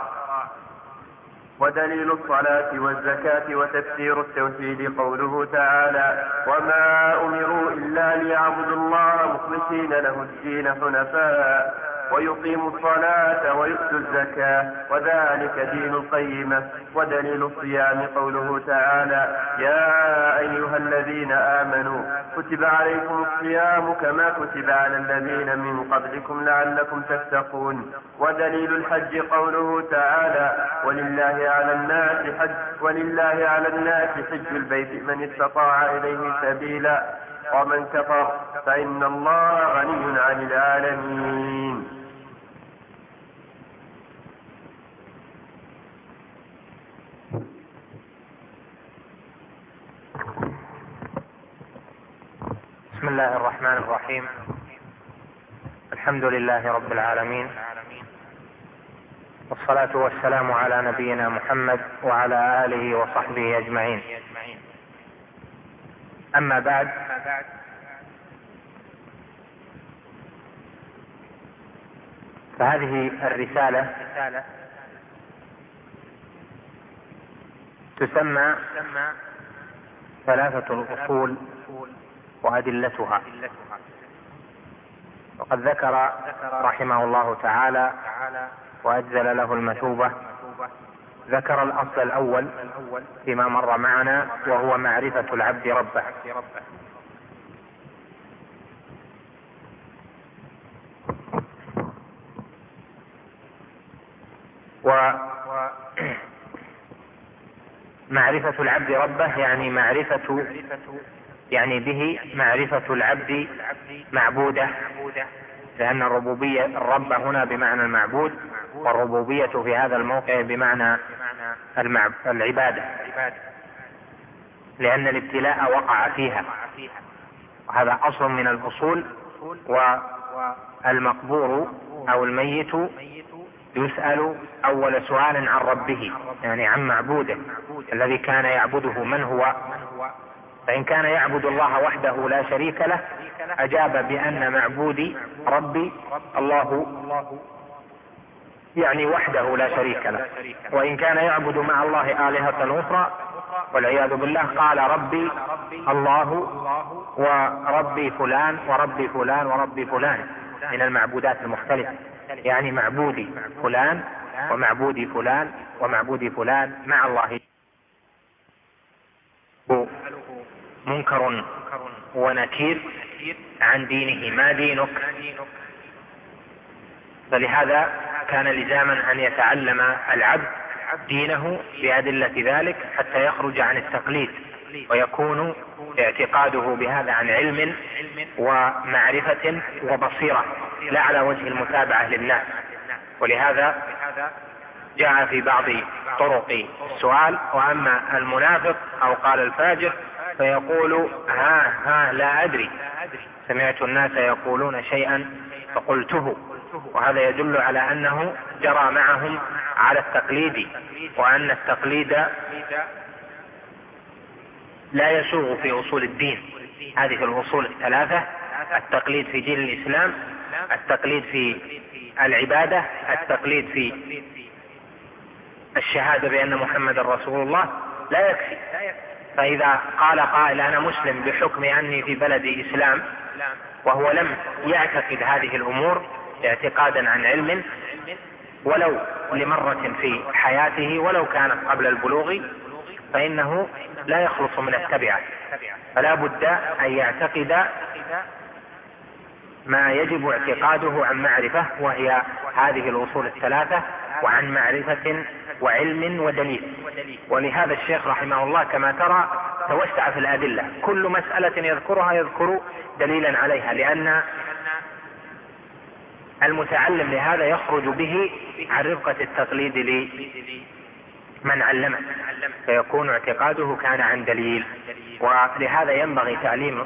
C: ودليل الصلاة والزكاة وتفسير التوحيد قوله تعالى: وما أمروا إلا ليعبدوا الله مخلصين له الدين حنفاء ويقيموا الصلاة ويؤتوا الزكاة وذلك دين القيمة. ودليل الصيام قوله تعالى: يا أيها الذين آمنوا كتب عليكم الصيام كما كتب على الذين من قبلكم لعلكم تتقون. ودليل الحج قوله تعالى: ولله على الناس حج ولله على الناس حج البيت من استطاع إليه سبيلا ومن كفر فإن الله غني عن العالمين.
B: بسم الله الرحمن الرحيم. الحمد لله رب العالمين، والصلاة والسلام على نبينا محمد وعلى آله وصحبه أجمعين. أما بعد، فهذه الرسالة تسمى ثلاثة الأصول وأدلتها. وقد ذكر رحمه الله تعالى وأجزل له المثوبة، ذكر الأصل الأول فيما مر معنا وهو معرفة العبد ربه. ومعرفة العبد ربه يعني معرفة يعني به معرفة العبد معبوده، لأن الربوبية الرب هنا بمعنى المعبود، والربوبية في هذا الموقع بمعنى العبادة، لأن الابتلاء وقع فيها، وهذا أصل من الأصول. والمقبور أو الميت يسأل أول سؤال عن ربه، يعني عن معبوده الذي كان يعبده من هو. فإن كان يعبد الله وحده لا شريك له أجاب بأن معبودي ربي الله يعني وحده لا شريك له. وإن كان يعبد مع الله آلهة أخرى والعياذ بالله قال ربي الله وربي فلان وربي فلان وربي فلان من المعبودات المختلفة، يعني معبودي فلان ومعبودي فلان ومعبودي فلان مع الله منكر ونكير عن دينه. ما دينك؟ فلهذا كان لزاما أن يتعلم العبد دينه بأدلة ذلك حتى يخرج عن التقليد، ويكون اعتقاده بهذا عن علم ومعرفة وبصيرة، لا على وجه المتابعة للناس. ولهذا جاء في بعض طرق السؤال: وأما المنافق أو قال الفاجر فيقول ها ها لا أدري، سمعت الناس يقولون شيئا فقلته. وهذا يدل على أنه جرى معهم على التقليد، وأن التقليد لا يسوغ في أصول الدين. هذه الأصول الثلاثة: التقليد في دين الإسلام، التقليد في العبادة، التقليد في الشهادة بأن محمد رسول الله، لا يكفي. فإذا قال قائل أنا مسلم بحكم أني في بلد إسلام، وهو لم يعتقد هذه الأمور اعتقادا عن علم ولو لمرة في حياته ولو كانت قبل البلوغ، فإنه لا يخلص من التبعة، فلا بد أن يعتقد ما يجب اعتقاده عن معرفة، وهي هذه الأصول الثلاثة، وعن معرفة وعلم ودليل. ولهذا الشيخ رحمه الله كما ترى توسع في الأدلة، كل مسألة يذكرها يذكر دليلا عليها، لأن المتعلم لهذا يخرج به عن رفقة التقليد لمن علمه، فيكون اعتقاده كان عن دليل. ولهذا ينبغي تعليم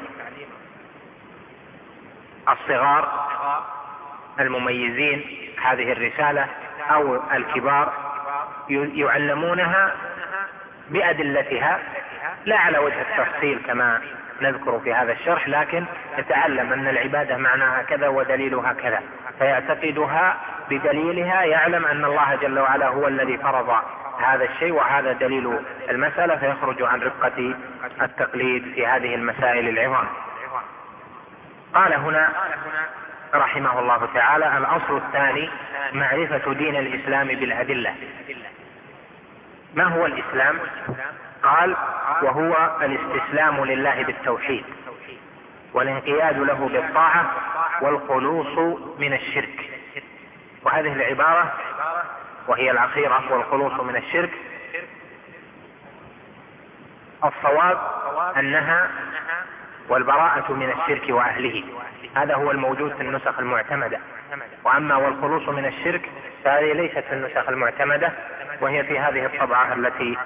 B: الصغار المميزين هذه الرسالة أو الكبار يعلمونها بأدلتها، لا على وجه التفصيل كما نذكر في هذا الشرح، لكن يتعلم أن العبادة معناها كذا ودليلها كذا، فيعتقدها بدليلها، يعلم أن الله جل وعلا هو الذي فرض هذا الشيء وهذا دليل المسألة، فيخرج عن رفقة التقليد في هذه المسائل العظام. قال هنا رحمه الله تعالى: الأصل الثاني معرفة دين الإسلام بالأدلة. ما هو الإسلام؟ قال: وهو الاستسلام لله بالتوحيد، والانقياد له بالطاعة، والخلوص من الشرك. وهذه العبارة وهي الأخيرة، والخلوص من الشرك، الصواب أنها والبراءة من الشرك وأهله، هذا هو الموجود في النسخ المعتمدة. وأما والخلوص من الشرك فهذه ليست في النسخ المعتمدة، وهي في هذه الطبعة التي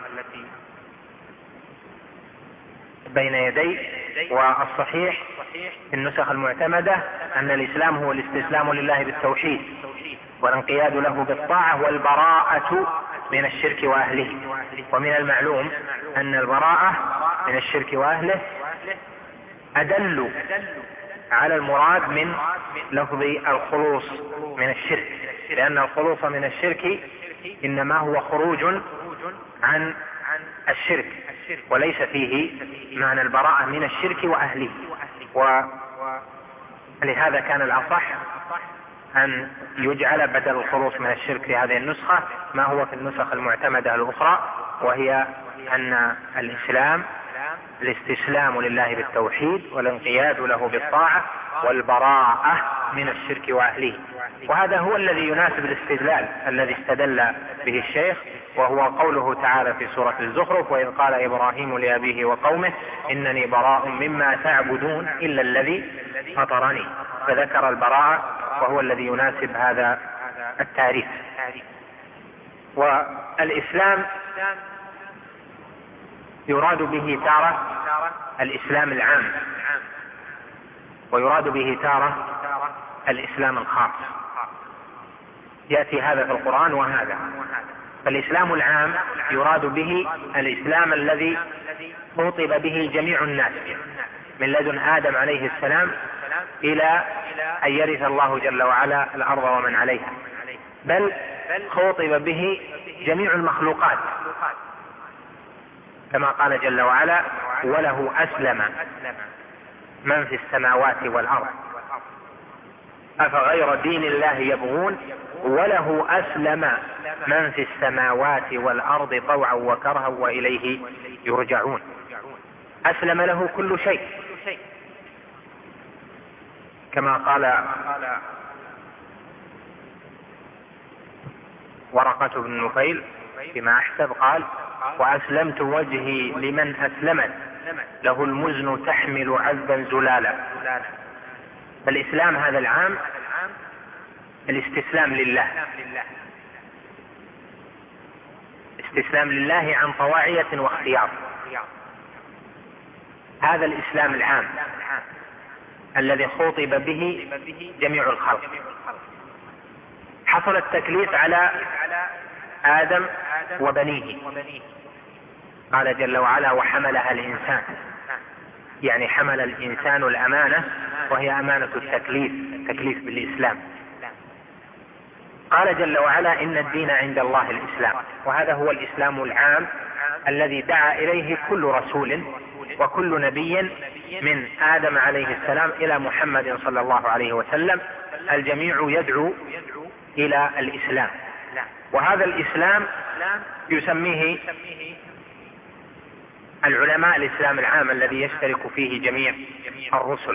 B: بين يدي. والصحيح في النسخ المعتمدة أن الإسلام هو الاستسلام لله بالتوحيد، والانقياد له بالطاعة، والبراءة من الشرك وأهله. ومن المعلوم أن البراءة من الشرك وأهله أدل على المراد من لفظ الخلوص من الشرك، لأن الخلوص من الشرك إنما هو خروج عن الشرك، وليس فيه معنى البراءة من الشرك وأهله. ولهذا كان الأصح أن يجعل بدل الخلوص من الشرك في هذه النسخة ما هو في النسخ المعتمدة الأخرى، وهي أن الإسلام الاستسلام لله بالتوحيد، والانقياد له بالطاعة، والبراءة من الشرك وأهله. وهذا هو الذي يناسب الاستدلال الذي استدل به الشيخ، وهو قوله تعالى في سورة الزخرف: وإذ قال إبراهيم لأبيه وقومه إنني براء مما تعبدون إلا الذي فطرني. فذكر البراءة وهو الذي يناسب هذا التعريف. والإسلام يراد به تارة الإسلام العام، ويراد به تارة الإسلام الخاص، يأتي هذا في القرآن وهذا. فالإسلام العام يراد به الإسلام الذي خطب به جميع الناس من لدن آدم عليه السلام إلى أن يرث الله جل وعلا الأرض ومن عليها، بل خطب به جميع المخلوقات، كما قال جل وعلا: وله أسلم من في السماوات والأرض أفغير دين الله يبغون وله أسلم من في السماوات والأرض طوعا وكرها وإليه يرجعون. أسلم له كل شيء، كما قال ورقة بن نفيل فيما أحسب، قال: وأسلمت وجهي لمن أسلمت له المزن تحمل عذبا زلالا. فالإسلام هذا العام الاستسلام لله، استسلام لله عن طواعية واختيار. هذا الإسلام العام الذي خُطب به جميع الخلق. حصل التكليف على آدم وبنيه، قال جل وعلا: وحملها الإنسان، يعني حمل الإنسان الأمانة، وهي أمانة التكليف، تكليف بالإسلام. قال جل وعلا: إن الدين عند الله الإسلام. وهذا هو الإسلام العام الذي دعا إليه كل رسول وكل نبي من آدم عليه السلام إلى محمد صلى الله عليه وسلم، الجميع يدعو إلى الإسلام. وهذا الإسلام يسميه العلماء الإسلام العام الذي يشترك فيه جميع الرسل.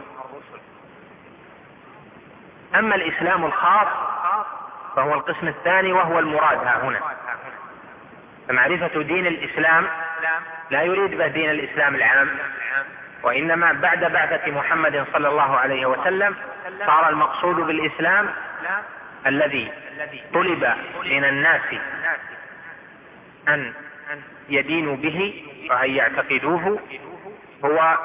B: أما الإسلام الخاص فهو القسم الثاني، وهو المراد ها هنا. فمعرفة دين الإسلام لا يريد به دين الإسلام العام، وإنما بعد بعثة محمد صلى الله عليه وسلم صار المقصود بالإسلام الذي طلب من الناس أن يدينوا به وأن يعتقدوه هو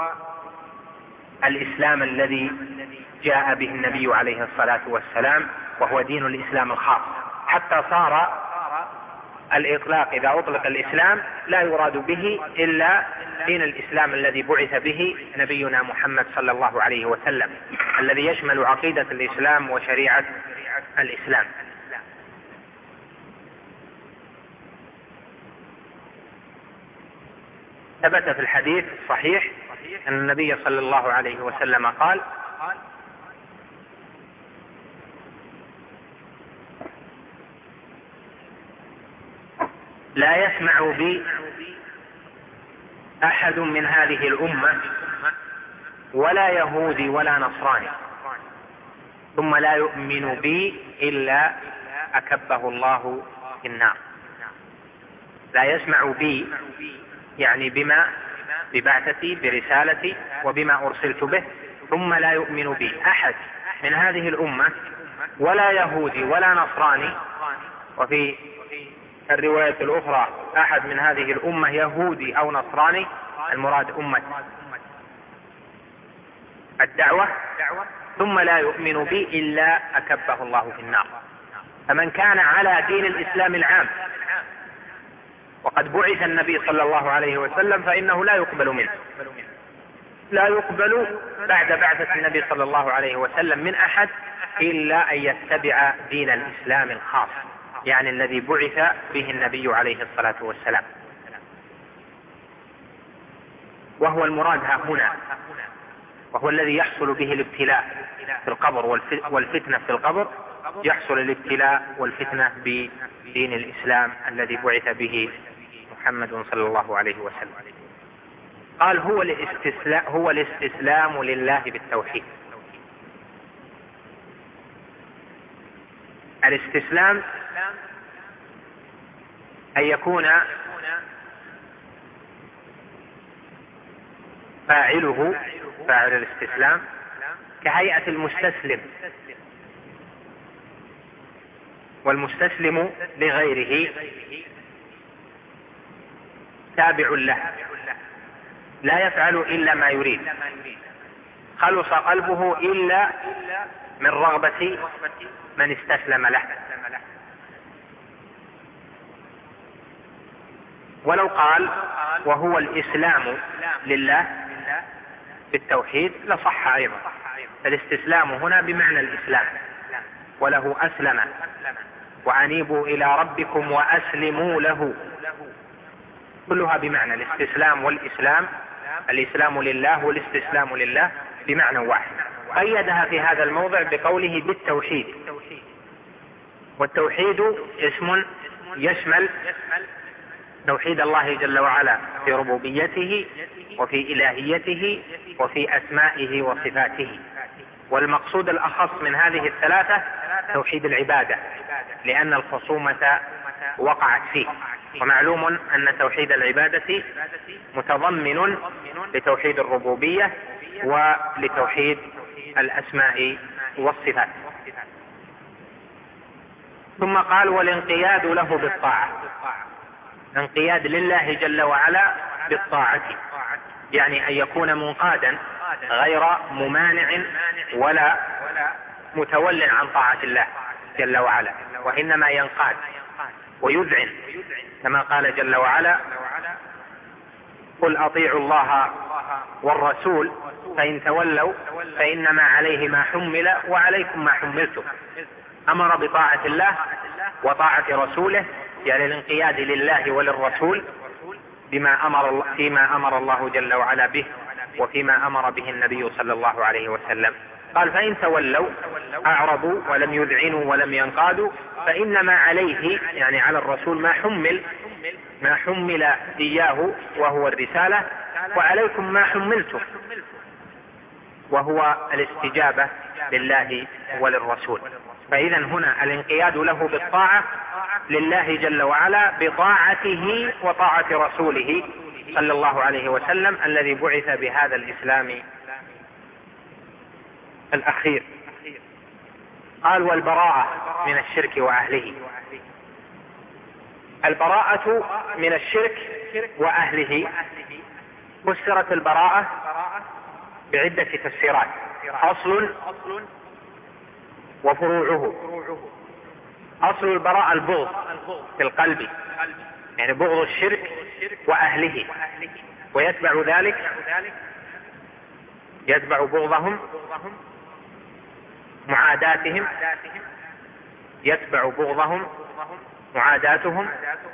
B: الإسلام الذي جاء به النبي عليه الصلاة والسلام، وهو دين الإسلام الخاص، حتى صار الإطلاق إذا أطلق الإسلام لا يراد به إلا دين الإسلام الذي بعث به نبينا محمد صلى الله عليه وسلم، الذي يشمل عقيدة الإسلام وشريعة الإسلام. ثبت في الحديث الصحيح أن النبي صلى الله عليه وسلم قال: لا يسمع بي أحد من هذه الأمة ولا يهودي ولا نصراني ثم لا يؤمن بي إلا أكبه الله في النار. لا يسمع بي يعني بما ببعثتي برسالتي وبما أرسلت به، ثم لا يؤمن بي أحد من هذه الأمة ولا يهودي ولا نصراني، وفي الرواية الأخرى أحد من هذه الأمة يهودي أو نصراني، المراد أمة الدعوة، ثم لا يؤمن بي إلا أكبه الله في النار. فمن كان على دين الإسلام العام وقد بعث النبي صلى الله عليه وسلم فإنه لا يقبل منه، لا يقبل بعد بعثة النبي صلى الله عليه وسلم من أحد إلا أن يتبع دين الإسلام الخاص، يعني الذي بعث به النبي عليه الصلاة والسلام. وهو المراد ها هنا، وهو الذي يحصل به الابتلاء في القبر والفتنة في القبر، يحصل الابتلاء والفتنة بدين الإسلام الذي بعث به محمد صلى الله عليه وسلم. قال: هو الاستسلام, هو الاستسلام لله بالتوحيد. الاستسلام أن يكون فاعله فاعل الاستسلام كهيئة المستسلم، والمستسلم لغيره تابع له، لا يفعل إلا ما يريد، خلص قلبه إلا من رغبة من استسلم له. ولو قال وهو الإسلام لله بالتوحيد لصح أيضا، فالاستسلام هنا بمعنى الإسلام، وله أسلم وأنيبوا إلى ربكم وأسلموا له، كلها بمعنى الاستسلام والإسلام، الإسلام لله والاستسلام لله بمعنى واحد. قيدها في هذا الموضع بقوله بالتوحيد، والتوحيد اسم يشمل توحيد الله جل وعلا في ربوبيته وفي إلهيته وفي أسمائه وصفاته، والمقصود الأخص من هذه الثلاثة توحيد العبادة، لأن الخصومة وقعت فيه. ومعلوم أن توحيد العبادة متضمن لتوحيد الربوبية ولتوحيد الأسماء والصفات. ثم قال والانقياد له بالطاعة، انقياد لله جل وعلا بالطاعة، يعني أن يكون منقادا غير ممانع ولا متول عن طاعة الله جل وعلا، وإنما ينقاد ويذعن كما قال جل وعلا قل أطيعوا الله والرسول فإن تولوا فإنما عليه ما حمل وعليكم ما حملتم. أمر بطاعة الله وطاعة رسوله، يعني الانقياد لله وللرسول بما أمر فيما أمر الله جل وعلا به وفيما أمر به النبي صلى الله عليه وسلم. قال فإن تولوا أعرضوا ولم يذعنوا ولم ينقادوا فإنما عليه، يعني على الرسول، ما حمل ما حمل إياه وهو الرسالة، وعليكم ما حملتم وهو الاستجابة لله وللرسول. فإذا هنا الانقياد له بالطاعة لله جل وعلا بطاعته وطاعة رسوله صلى الله عليه وسلم الذي بعث بهذا الإسلام الأخير. قال والبراءة من الشرك وأهله. البراءة من الشرك وأهله فسرت البراءة بعدة تفسيرات، أصل وفروعه. أصل البراءة البغض في القلب، يعني بغض الشرك وأهله، ويتبع ذلك يتبع بغضهم معاداتهم يتبع بغضهم معاداتهم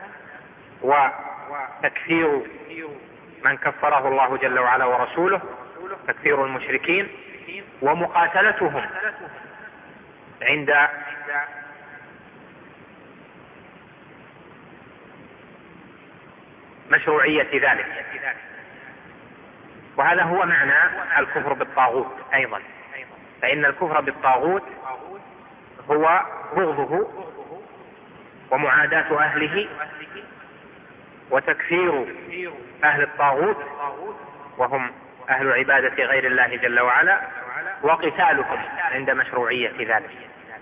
B: وتكفير من كفره الله جل وعلا ورسوله، تكفير المشركين، ومقاتلتهم عند مشروعية ذلك. وهذا هو معنى الكفر بالطاغوت أيضا، فإن الكفر بالطاغوت هو بغضه ومعاداة أهله وتكفير أهل الطاغوت وهم أهل عبادة غير الله جل وعلا، وقتالهم عند مشروعية ذلك.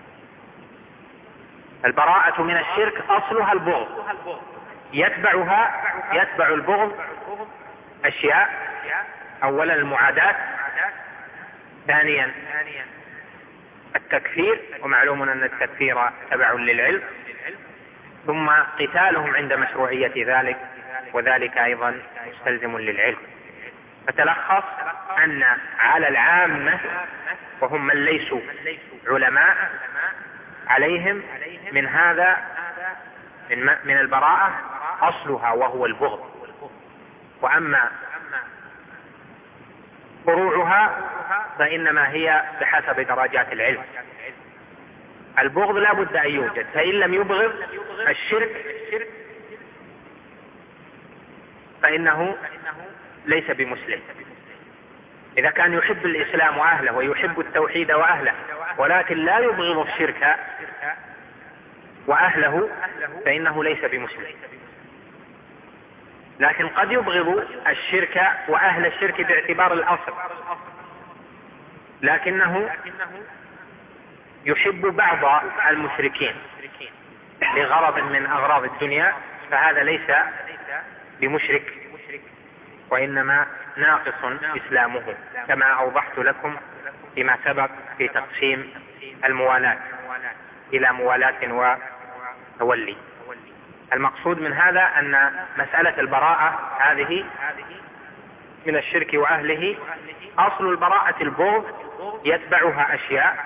B: البراءة من الشرك أصلها البغض، يتبعها يتبع البغض أشياء: أولا المعاداة، ثانيا التكفير، ومعلوم أن التكفير تبع للعلم، ثم قتالهم عند مشروعية ذلك، وذلك أيضا مستلزم للعلم. فتلخص أن على العامة وهم من ليسوا علماء عليهم من هذا من, من البراءة أصلها وهو البغض، وأما فروعها فإنما هي بحسب درجات العلم. البغض لا بد أن يوجد، فإن لم يبغض الشرك فإنه ليس بمسلم. إذا كان يحب الإسلام وأهله ويحب التوحيد وأهله ولكن لا يبغض الشرك وأهله فإنه ليس بمسلم. لكن قد يبغض الشرك وأهل الشرك باعتبار الأصل، لكنه يحب بعض المشركين لغرض من أغراض الدنيا، فهذا ليس بمشرك، وإنما ناقص إسلامه، كما أوضحت لكم فيما سبق في تقسيم الموالاة إلى موالاة وتولي. المقصود من هذا أن مسألة البراءة هذه من الشرك وأهله أصل البراءة البغض، يتبعها أشياء: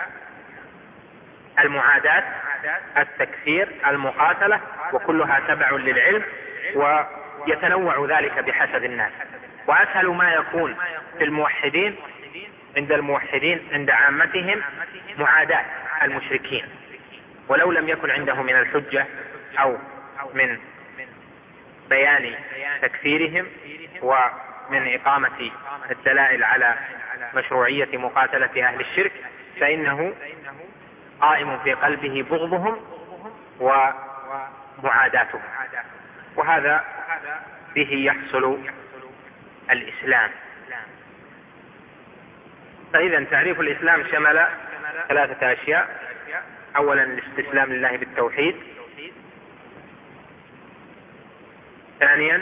B: المعاداة، التكفير، المقاتلة، وكلها تبع للعلم، ويتنوع ذلك بحسب الناس. وأسهل ما يكون في الموحدين عند الموحدين عند عامتهم معاداة المشركين، ولو لم يكن عنده من الحجة أو من بيان تكفيرهم
D: من إقامة الدلائل على مشروعية مقاتلة أهل الشرك، فإنه قائم في قلبه بغضهم ومعاداتهم، وهذا به يحصل الإسلام. فإذا تعريف الإسلام شمل ثلاثة أشياء: أولا الاستسلام لله بالتوحيد، ثانيا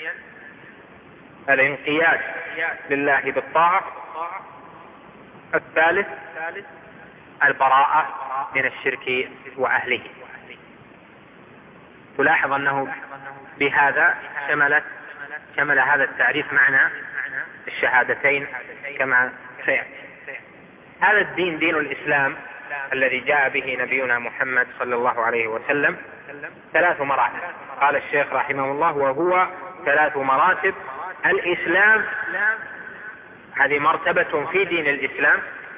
D: الانقياد لله بالطاعة، الثالث البراءة من الشرك وأهله. تلاحظ أنه بهذا شملت شمل هذا التعريف معنى الشهادتين كما سيأتي. هذا الدين، دين الإسلام الذي جاء به نبينا محمد صلى الله عليه وسلم، ثلاث مراتب. قال الشيخ رحمه الله: وهو ثلاث مراتب. الإسلام هذه مرتبة في دين الإسلام،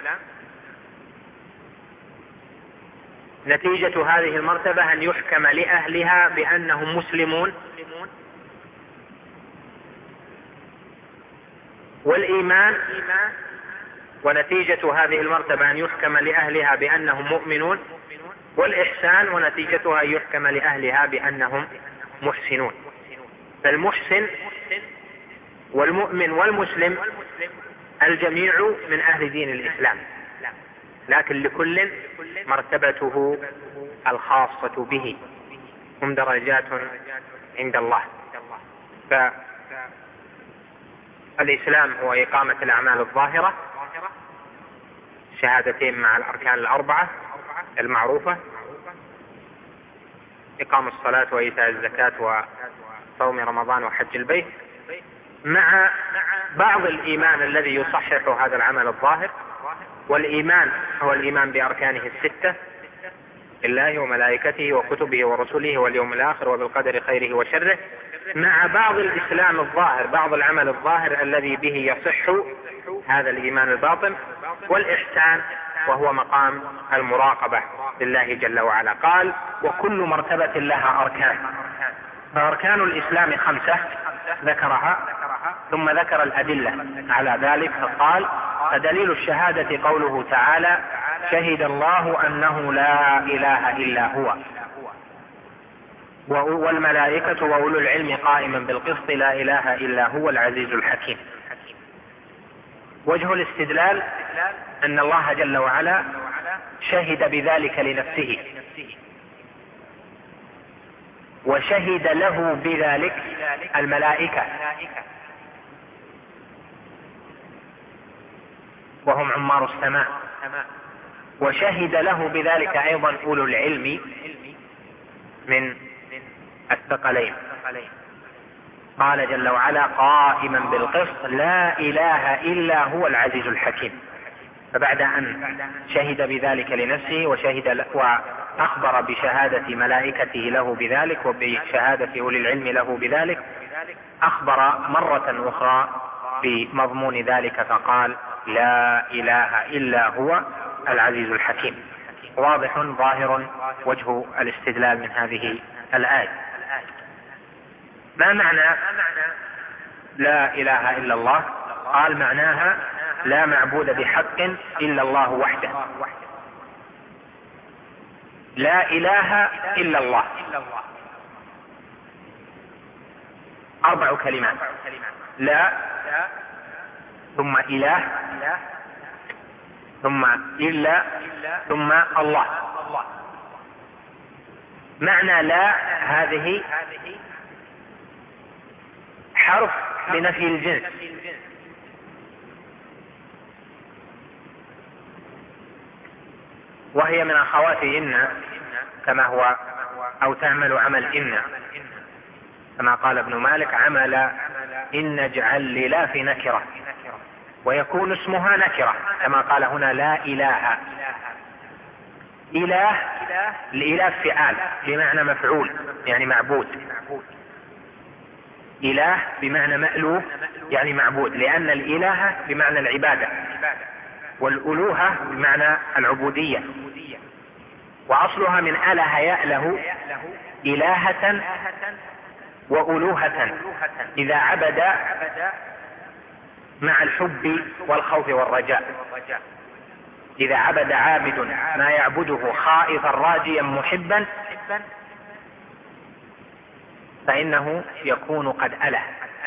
D: نتيجة هذه المرتبة أن يحكم لأهلها بأنهم مسلمون، والإيمان، ونتيجة هذه المرتبة أن يحكم لأهلها بأنهم مؤمنون، والإحسان، ونتيجتها أن يحكم لأهلها بأنهم محسنون. فالمحسن والمؤمن والمسلم الجميع من أهل دين الإسلام، لكن لكل مرتبته الخاصة به، هم درجات عند الله. فالإسلام هو إقامة الأعمال الظاهرة، شهادتين مع الأركان الأربعة المعروفة، إقام الصلاة وإيتاء الزكاة وصوم رمضان وحج البيت، مع بعض الإيمان الذي يصحح هذا العمل الظاهر. والإيمان هو الإيمان بأركانه الستة: بالله وملائكته وكتبه ورسله واليوم الآخر وبالقدر خيره وشره، مع بعض الإسلام الظاهر، بعض العمل الظاهر الذي به يصح هذا الإيمان الباطن. والإحسان وهو مقام المراقبة لله جل وعلا. قال: وكل مرتبة لها أركان. فأركان الإسلام خمسة ذكرها، ثم ذكر الأدلة على ذلك، فقال: فدليل الشهادة قوله تعالى: شهد الله أنه لا إله إلا هو والملائكة وأولو العلم قائما بالقسط لا إله إلا هو العزيز الحكيم. وجه الاستدلال أن الله جل وعلا شهد بذلك لنفسه، وشهد له بذلك الملائكة وهم عمار السماء، وشهد له بذلك أيضا أولو العلم من الثقلين. قال جل وعلا: قائما بالقسط لا إله إلا هو العزيز الحكيم. فبعد أن شهد بذلك لنفسه وشهد وأخبر بشهادة ملائكته له بذلك وبشهادة أولي العلم له بذلك، أخبر مرة أخرى بمضمون ذلك فقال: لا إله إلا هو العزيز الحكيم. واضح ظاهر وجه الاستدلال من هذه الآية. ما معنى لا إله إلا الله؟ قال: معناها لا معبود بحق إلا الله وحده. لا إله إلا الله. أربع كلمات: لا، ثم إله، ثم إلا، ثم الله. معنى لا هذه حرف لنفي الجنس، وهي من أخوات إن كما هو، أو تعمل عمل إن، كما قال ابن مالك: عمل إن اجعل للا في نكرة، ويكون اسمها نكرة، كما قال هنا: لا إله. إله، الإله فعال بمعنى مفعول، يعني معبود. إله بمعنى مألوه، يعني معبود، لأن الإله بمعنى العبادة، والألوهة بمعنى العبودية، وأصلها من أله يأله إلهة وألوهة. إذا عبد مع الحب والخوف والرجاء. إذا عبد عابد ما يعبده خائفا راجيا محبا فإنه يكون قد أله.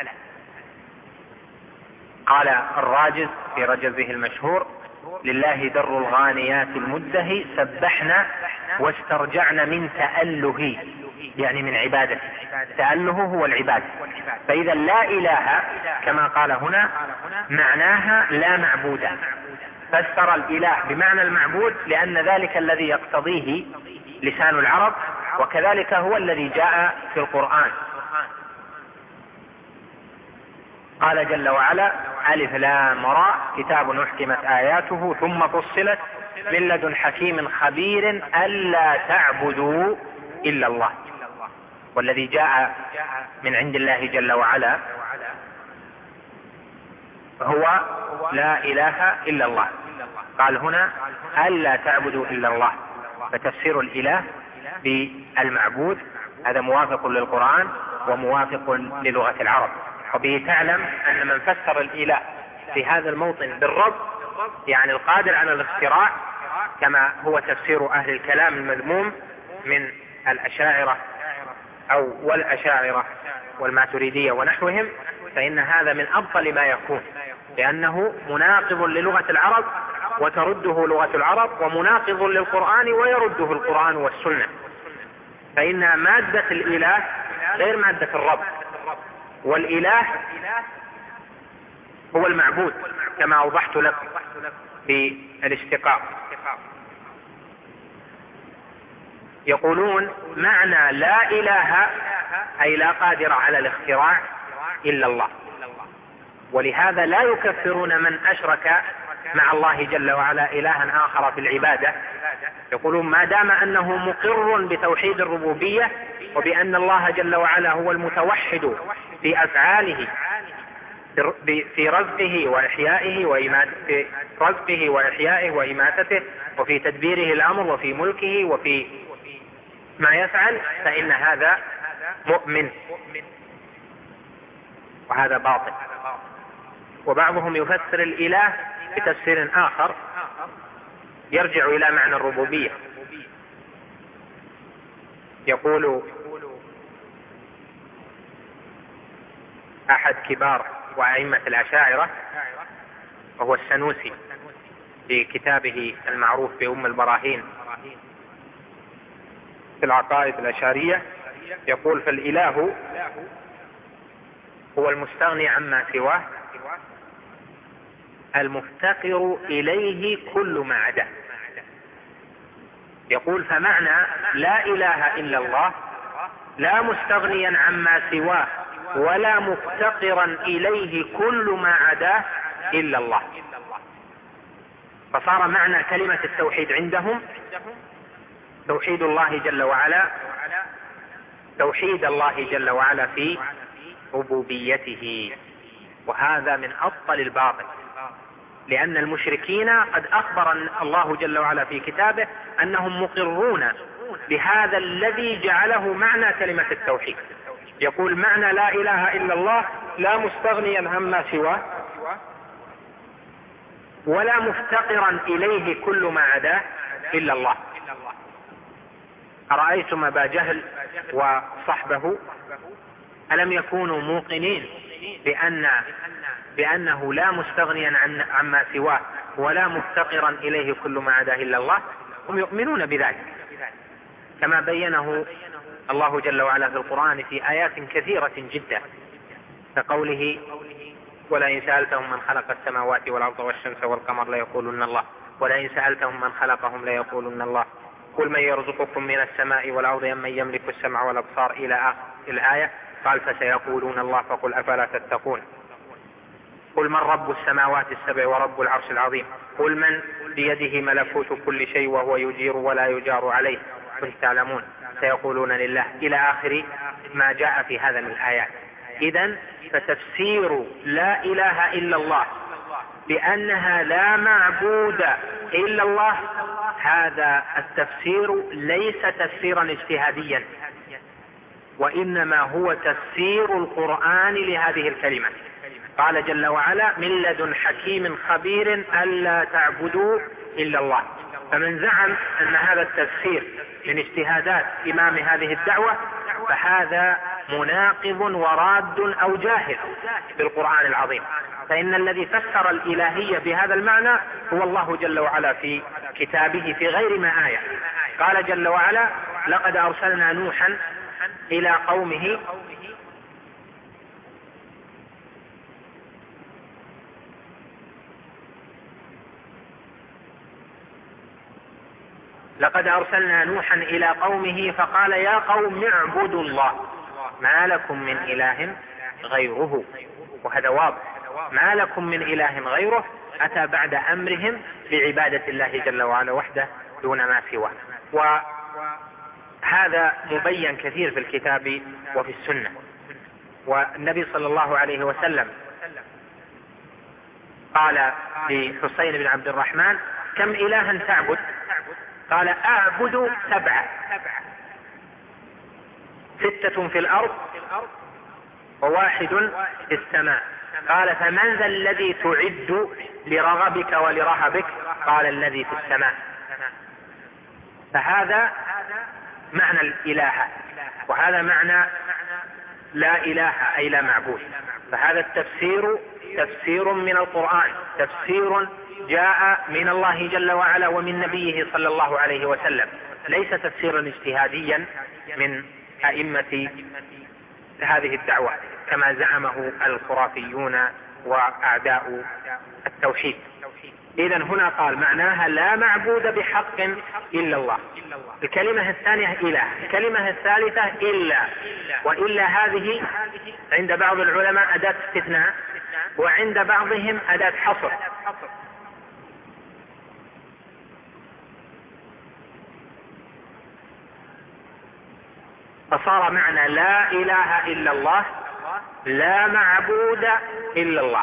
D: قال الراجز في رجزه المشهور: لله در الغانيات المدهي سبحنا واسترجعنا من تأله، يعني من عبادته. تأله هو العبادة. فإذا لا إله كما قال هنا معناها لا معبود، فسر الإله بمعنى المعبود لأن ذلك الذي يقتضيه لسان العرب، وكذلك هو الذي جاء في القرآن. قال جل وعلا: ألف لام راء كتاب أحكمت آياته ثم فصلت من لدن حكيم خبير ألا تعبدوا إلا الله. والذي جاء من عند الله جل وعلا هو لا إله إلا الله. قال هنا ألا تعبدوا إلا الله، فتفسير الإله بالمعبود هذا موافق للقرآن وموافق للغة العرب. وبه تعلم أن من فسر الإله في هذا الموطن بالرب يعني القادر على الاختراع، كما هو تفسير أهل الكلام المذموم من الأشاعرة أو والأشاعرة والماتريدية ونحوهم، فإن هذا من أبطل ما يكون، لأنه مناقض للغة العرب وترده لغة العرب، ومناقض للقرآن ويرده القرآن والسنة. فإن مادة الإله غير مادة الرب، والإله هو المعبود كما أوضحت لكم في الاشتقاق. يقولون معنى لا إله أي لا قادر على الاختراع إلا الله، ولهذا لا يكفرون من أشرك مع الله جل وعلا إلها آخر في العبادة. يقولون ما دام أنه مقر بتوحيد الربوبية وبأن الله جل وعلا هو المتوحد في أفعاله، في رزقه وإحيائه وإماتته، في رزقه وإحيائه وإماتته، وفي تدبيره الأمر، وفي ملكه، وفي ما يفعل، فإن هذا مؤمن، وهذا باطل. وبعضهم يفسر الإله بتفسير آخر يرجع إلى معنى الربوبية. يقول أحد كبار وأئمة الأشاعرة وهو السنوسي في كتابه المعروف بأم البراهين في العقائد الأشعرية، يقول: فالإله هو المستغني عما سواه المفتقر إليه كل ما عداه. يقول فمعنى لا إله إلا الله لا مستغنيا عما سواه ولا مفتقرا إليه كل ما عداه إلا الله. فصار معنى كلمة التوحيد عندهم توحيد الله جل وعلا، توحيد الله جل وعلا في ربوبيته، وهذا من أبطل الباطل، لأن المشركين قد أخبر الله جل وعلا في كتابه أنهم مقرون بهذا الذي جعله معنى كلمة التوحيد. يقول معنى لا إله إلا الله لا مستغنيا عما سواه ولا مفتقرا إليه كل ما عداه إلا الله. أرأيتم أبا جهل وصحبه ألم يكونوا موقنين بأن بأنه لا مستغنيا عن عما سواه ولا مفتقرا إليه كل ما عداه إلا الله؟ هم يؤمنون بذلك كما بينه الله جل وعلا في القرآن في آيات كثيرة جدا، كقوله: ولئن سألتهم من خلق السماوات والأرض والشمس والقمر ليقولن الله ولئن سألتهم من خلقهم ليقولن الله قل من يرزقكم من السماء والأرض أمن يملك السمع والأبصار إلى آخر الآية. قال فسيقولون الله فقل أفلا تتقون. قل من رب السماوات السبع ورب العرش العظيم قل من بيده ملكوت كل شيء وهو يجير ولا يجار عليه كنتم تعلمون سيقولون لله إلى آخر ما جاء في هذا من الآيات. إذن فتفسير لا إله إلا الله بأنها لا معبود إلا الله، هذا التفسير ليس تفسيرا اجتهاديا، وإنما هو تفسير القرآن لهذه الكلمة. قال جل وعلا من لدن حكيم خبير ألا تعبدوا إلا الله. فمن زعم أن هذا التفسير من اجتهادات إمام هذه الدعوة فهذا مناقض وراد أو جاهل بالقرآن العظيم، فإن الذي فسر الإلهية بهذا المعنى هو الله جل وعلا في كتابه في غير ما آية. قال جل وعلا لقد أرسلنا نوحا إلى قومه لقد أرسلنا نوحا إلى قومه فقال يا قوم اعبدوا الله ما لكم من إله غيره. وهذا واضح، ما لكم من إله غيره أتى بعد أمرهم بعبادة الله جل وعلا وحده دون ما سواه. وهذا مبين كثير في الكتاب وفي السنة. والنبي صلى الله عليه وسلم قال لحسين بن عبد الرحمن كم إلها تعبد؟ قال أعبد سبعة، ستة في الأرض وواحد في السماء. قال فمن ذا الذي تعد لرغبك ولرهبك؟ قال الذي في السماء. فهذا معنى الإله، وهذا معنى لا إله أي لا معبود. فهذا التفسير تفسير من القرآن، تفسير جاء من الله جل وعلا ومن نبيه صلى الله عليه وسلم، ليس تفسيرا اجتهاديا من أئمة هذه الدعوة كما زعمه الخرافيون وأعداء التوحيد. إذن هنا قال معناها لا معبود بحق إلا الله. الكلمة الثانية إله، الكلمة الثالثة إلا، وإلا هذه عند بعض العلماء أداة استثناء وعند بعضهم أداة حصر. فصار معنى لا إله إلا الله لا معبود إلا الله.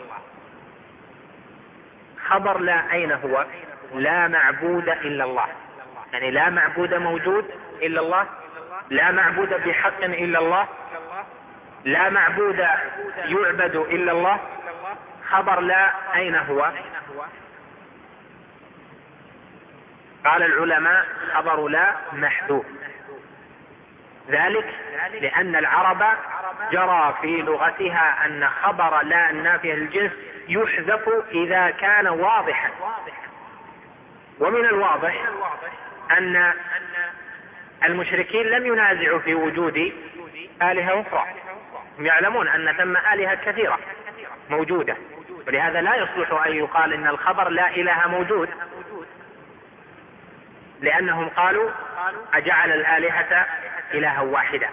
D: خبر لا أين هو؟ لا معبود إلا الله، يعني لا معبود موجود إلا الله، لا معبود بحق إلا الله، لا معبود يعبد إلا الله. خبر لا أين هو؟ قال العلماء خبر لا محذوف، ذلك لأن العرب جرى في لغتها أن خبر لا النافية للجنس يحذف إذا كان واضحا. ومن الواضح أن المشركين لم ينازعوا في وجود آلهة أخرى، هم يعلمون أن ثم آلهة كثيرة موجودة، ولهذا لا يصلح أن يقال إن الخبر لا إله موجود، لأنهم قالوا أجعل الآلهة إلها واحدة.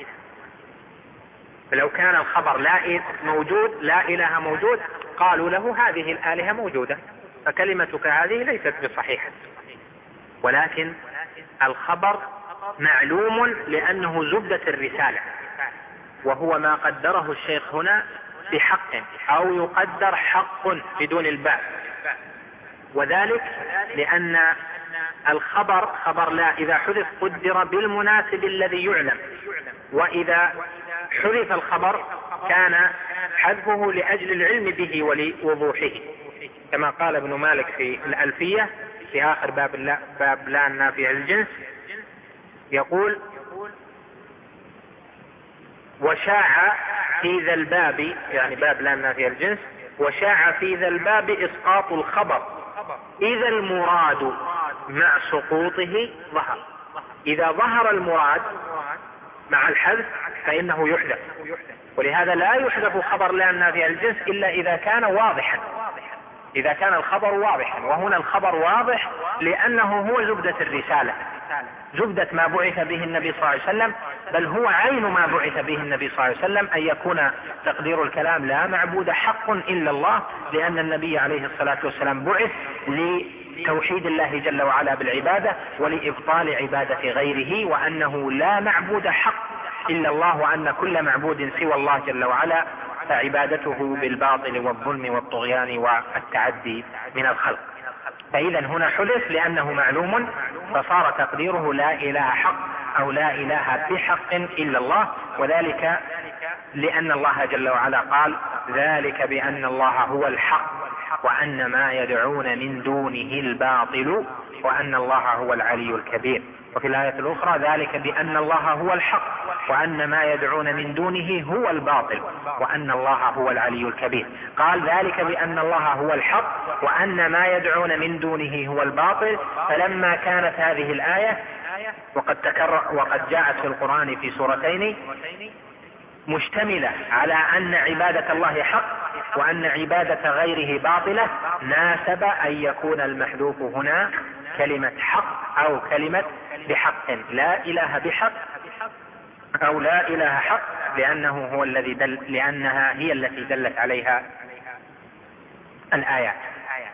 D: فلو كان الخبر لا موجود لا إله موجود قالوا له هذه الآلهة موجودة، فكلمتك هذه ليست بصحيحة. ولكن الخبر معلوم لأنه زبدة الرسالة، وهو ما قدره الشيخ هنا بحق، أو يقدر حق بدون الباء، وذلك لأن الخبر خبر لا إذا حذف قدر بالمناسب الذي يعلم، وإذا حذف الخبر كان حذفه لأجل العلم به ولوضوحه، كما قال ابن مالك في الألفية في آخر باب لا, باب لا النافية للجنس، يقول وشاع في ذا الباب، يعني باب لا النافية للجنس، وشاع في ذا الباب إسقاط الخبر إذا المراد مع سقوطه ظهر. إذا ظهر المراد مع الحذف فإنه يحذف، ولهذا لا يحذف خبر لا النافية للجنس إلا إذا كان واضحا، إذا كان الخبر واضحا. وهنا الخبر واضح لأنه هو زبدة الرسالة، زبدة ما بعث به النبي صلى الله عليه وسلم، بل هو عين ما بعث به النبي صلى الله عليه وسلم، أن يكون تقدير الكلام لا معبود حق إلا الله، لأن النبي عليه الصلاة والسلام بعث لتوحيد الله جل وعلا بالعبادة ولإبطال عبادة غيره، وأنه لا معبود حق إلا الله، وأن كل معبود سوى الله جل وعلا فعبادته بالباطل والظلم والطغيان والتعدي من الخلق. فإذا هنا حدث لأنه معلوم، فصار تقديره لا إله حق أو لا إله بحق إلا الله، وذلك لأن الله جل وعلا قال ذلك بأن الله هو الحق وأن ما يدعون من دونه الباطل وأن الله هو العلي الكبير. وفي الآية الأخرى ذلك بأن الله هو الحق وأن ما يدعون من دونه هو الباطل وأن الله هو العلي الكبير. قال ذلك بأن الله هو الحق وأن ما يدعون من دونه هو الباطل. فلما كانت هذه الآية وقد تكرر وقد جاءت في القرآن في سورتين مشتملة على أن عبادة الله حق وأن عبادة غيره باطلة، ناسب أن يكون المحذوف هنا كلمة حق أو كلمة بحق، لا إله بحق أو لا إله حق، لأنه هو الذي دل لأنها هي التي دلت عليها الآيات.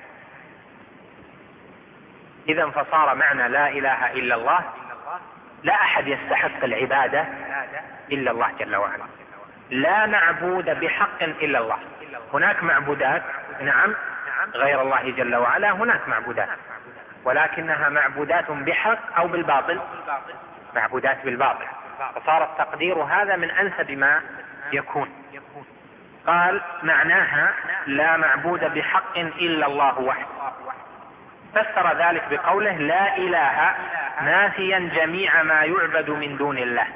D: إذا فصار معنى لا إله إلا الله لا أحد يستحق العبادة إلا الله جل وعلا، لا معبود بحق إلا الله. هناك معبودات نعم غير الله جل وعلا، هناك معبودات ولكنها معبودات بحق أو بالباطل، معبودات بالباطل، فصار التقدير هذا من أنسب ما يكون. قال معناها لا معبود بحق إلا الله وحده. فسر ذلك بقوله لا إله نافيا جميع ما يعبد من دون الله.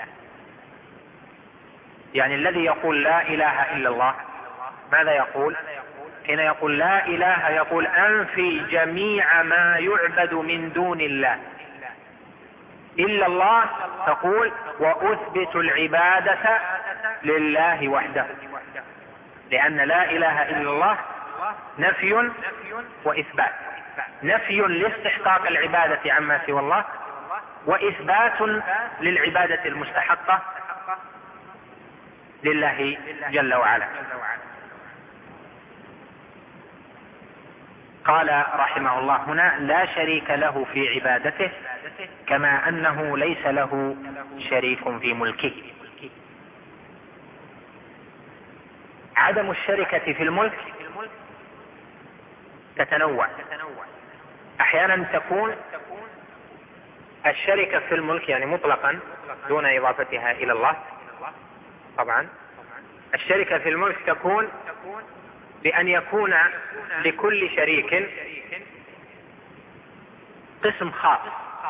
D: يعني الذي يقول لا إله إلا الله ماذا يقول؟ حين يقول لا إله يقول أنفي جميع ما يعبد من دون الله إلا الله، تقول وأثبت العبادة لله وحده، لأن لا إله إلا الله نفي وإثبات، نفي لاستحقاق العبادة عما سوى الله وإثبات للعبادة المستحقة لله جل وعلا. قال رحمه الله هنا لا شريك له في عبادته كما أنه ليس له شريك في ملكه. عدم الشركة في الملك تتنوع، أحيانا تكون الشركة في الملك يعني مطلقا دون إضافتها إلى الله. طبعا الشركة في الملك تكون بأن يكون لكل شريك قسم خاص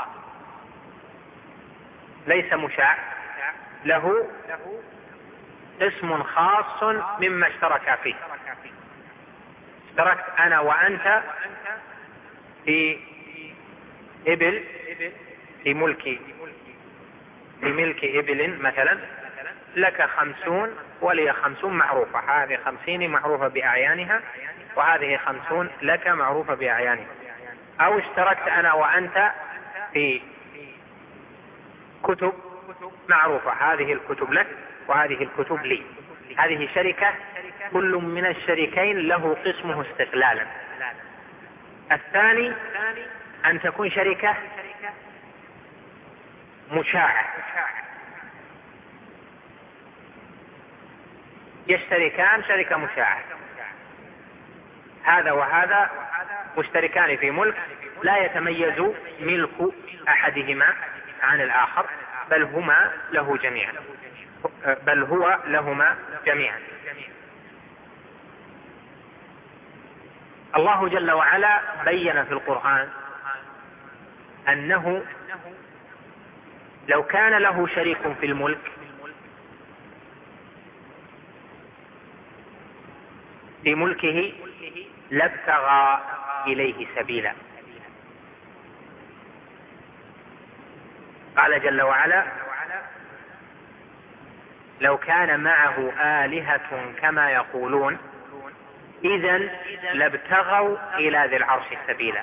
D: ليس مشاع، له اسم خاص مما اشترك فيه. اشتركت أنا وأنت في إبل، في ملك في ملك إبل مثلا، لك خمسون ولي خمسون معروفة، هذه خمسين معروفة بأعيانها وهذه خمسون لك معروفة بأعيانها. أو اشتركت أنا وأنت في كتب معروفة، هذه الكتب لك وهذه الكتب لي، هذه شركة، كل من الشريكين له قسمه استقلالا. الثاني أن تكون شركة مشاعة، يشتركان شركة مشاعة، هذا وهذا مشتركان في ملك لا يتميز ملك أحدهما عن الآخر، بل هما له جميعا، بل هو لهما جميعا. الله جل وعلا بين في القرآن أنه لو كان له شريك في الملك في ملكه لابتغى إليه سبيلا. قال جل وعلا لو كان معه آلهة كما يقولون إذا لابتغوا إلى ذي العرش سبيلا.